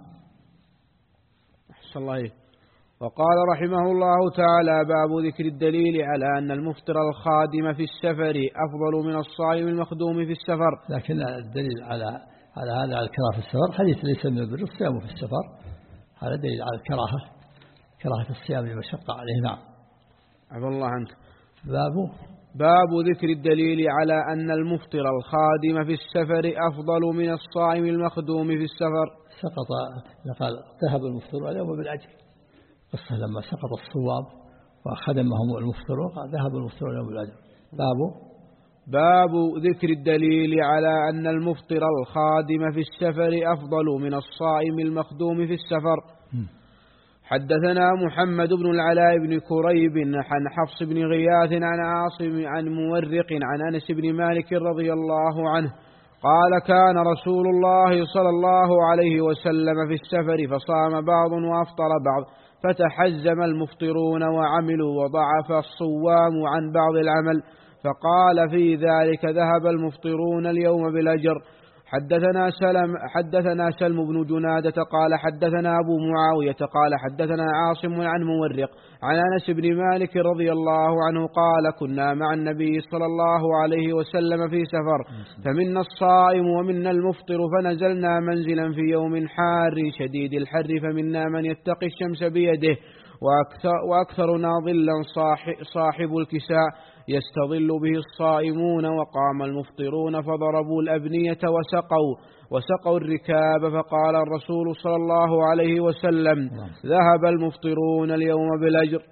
أحسن الله إليك. وقال رحمه الله تعالى: باب ذكر الدليل على أن المفطر الخادم في السفر أفضل من الصائم المخدوم في السفر. لكن الدليل على على هذا على الكراهة في السفر حديث ليس من البر الصيام في السفر، هذا دليل على الكراهة، كراهة الصيام لمشقة عليه. نعم. عفى الله عنك. باب باب ذكر الدليل على أن المفطر الخادم في السفر أفضل من الصائم المخدوم في السفر. سقط، قال ذهب المفطر اليوم بالأجر، قصة لما سقط الصواب وخدمهم المفطرون قال ذهب المفطر اليوم بالأجر. باب باب ذكر الدليل على أن المفطر الخادم في السفر أفضل من الصائم المخدوم في السفر. م. حدثنا محمد بن العلاء بن كريب عن حفص بن غياث عن عاصم عن مورق عن أنس بن مالك رضي الله عنه قال: كان رسول الله صلى الله عليه وسلم في السفر فصام بعض وأفطر بعض، فتحزم المفطرون وعملوا وضعف الصوام عن بعض العمل، فقال في ذلك: ذهب المفطرون اليوم بالأجر. حدثنا سلم حدثنا سلم بن جنادة قال حدثنا أبو معاوية قال حدثنا عاصم عن مورق عن أنس بن مالك رضي الله عنه قال: كنا مع النبي صلى الله عليه وسلم في سفر، فمنا الصائم ومنا المفطر، فنزلنا منزلا في يوم حار شديد الحر، فمنا من يتقي الشمس بيده، وأكثر وأكثرنا ظلا صاحب الكساء يستظل به الصائمون، وقام المفطرون فضربوا الأبنية وسقوا وسقوا الركاب، فقال الرسول صلى الله عليه وسلم: ذهب المفطرون اليوم بالأجر.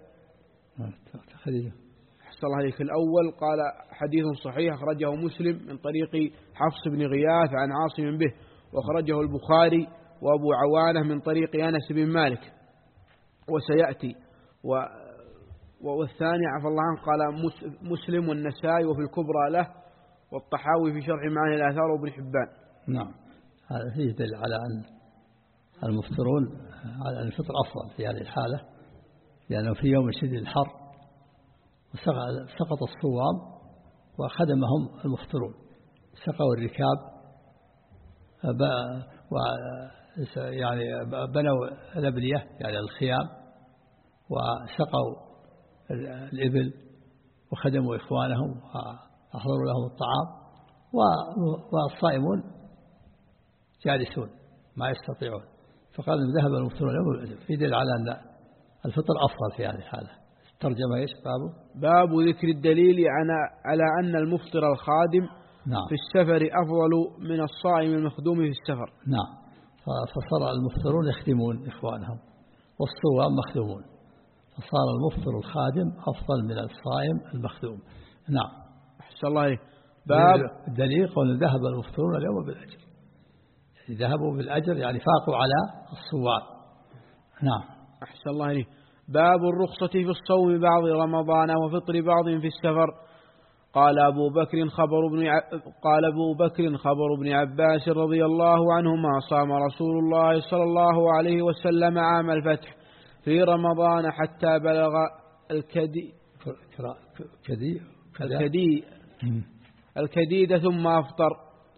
أحسن الله عليك. الأول قال حديث صحيح أخرجه مسلم من طريق حفص بن غياث عن عاصم به، وأخرجه البخاري وأبو عوانة من طريق أنس بن مالك، وسيأتي. و والثاني عفى الله عنه قال مسلم والنسائي وفي الكبرى له، والطحاوي في شرح معاني الآثار وابن حبان. نعم. هذا فيه دليل على أن المفطرون على أن الفطر أفضل في هذه الحالة، لأنه في يوم شديد الحر وسقط الصوام وخدمهم المفطرون، سقوا الركاب يعني بنوا الأبنية يعني الخيام، وسقوا الإبل وخدموا إخوانهم وأحضروا لهم الطعام، والصائمون جالسون ما يستطيعون، فقال ذهب المفطرون اليوم بالأجر. في دليل على أن الفطر أفضل في هذه الحالة. الترجمة إيش؟ باب باب ذكر الدليل على أن المفطر الخادم نعم. في السفر أفضل من الصائم المخدوم في السفر. نعم. فصار المفطرون يخدمون إخوانهم والصوام مخدومون، فصار المفطر الخادم أفضل من الصائم المخدوم. نعم. أحسن الله عليك. باب الدليل قول ذهب المفطرون اليوم بالأجر، ذهبوا بالأجر يعني فاقوا على الصوام. نعم. أحسن الله عليك. باب الرخصة في الصوم بعض رمضان وفطر بعض في السفر. قال أبو بكر خبر ابن ع... قال أبو بكر خبر ابن عباس رضي الله عنهما: صام رسول الله صلى الله عليه وسلم عام الفتح في رمضان حتى بلغ الكدي كدي الكدي الكديد ثم أفطر.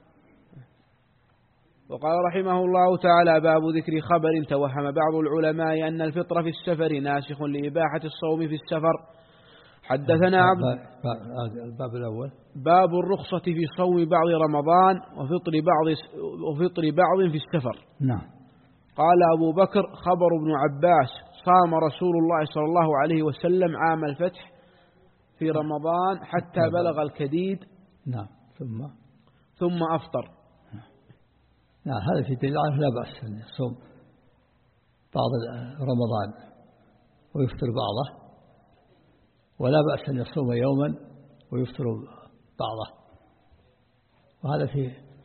وقال رحمه الله تعالى: باب ذكر خبر توهم بعض العلماء أن الفطر في السفر ناسخ لإباحة الصوم في السفر. حدثنا عبد الباب الأول باب الرخصة في صوم بعض رمضان وفطر بعض وفطر بعض في السفر. نعم. قال أبو بكر خبر ابن عباس: صام رسول الله صلى الله عليه وسلم عام الفتح في رمضان حتى بلغ الكديد. نعم. ثم ثم أفطر. نعم. هذا في دليل لا بأس أن يصوم بعض رمضان ويفطر بعضه، ولا بأس أن يصوم يوما ويفطر بعضه، وهذا في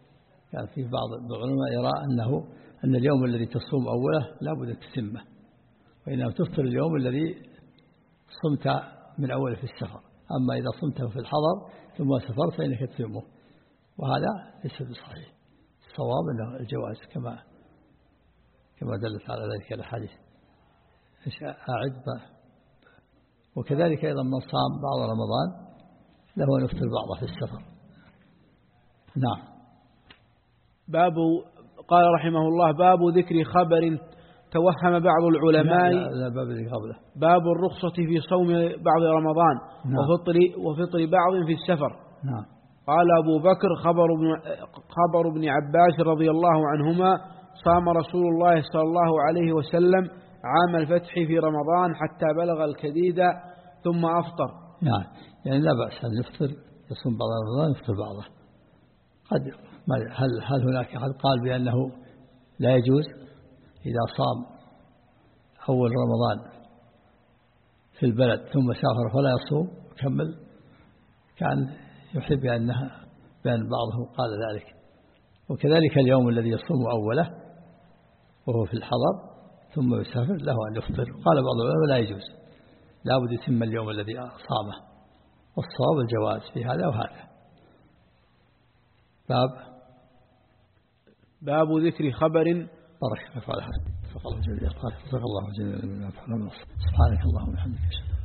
كان في بعض العلماء يرى أنه أن اليوم الذي تصوم أوله لا بد أن تتمه، وإنما تفطر اليوم الذي صمت من أوله في السفر. أما إذا صمته في الحضر ثم سفرت فإنك تتمه، وهذا ليس بصحيح. الصواب أنه الجواز كما كما دلت على ذلك الأحاديث. أعد. وكذلك أيضا من صام بعض رمضان له أن يفطر بعضه في السفر. نعم. باب قال رحمه الله: باب ذكر خبر توهم بعض العلماء. لا, لا باب اللي قبله. باب الرخصة في صوم بعض رمضان. نعم. وفطر وفطر بعض في السفر. نعم. قال أبو بكر: خبر ابن خبر ابن عباس رضي الله عنهما: صام رسول الله صلى الله عليه وسلم عام الفتح في رمضان حتى بلغ الكديد ثم أفطر. نعم، يعني لا بأس أن يفطر، يصوم بعض رمضان يفطر بعضه. قد هل هل هناك أحد قال بأنه لا يجوز إذا صام أول رمضان في البلد ثم سافر فلا يصوم كمل؟ كان يحب بأنها بأن بعضهم قال ذلك. وكذلك اليوم الذي يصوم أوله وهو في الحضر ثم يسافر له أن يفطر. قال بعض العلماء لا يجوز، لا بد يتم اليوم الذي صامه، والصواب الجواز في هذا وهذا. باب باب ذكر خبر. بارك الله فعل هذا. فقال جل وعلا. سبحانك اللهم وبحمدك.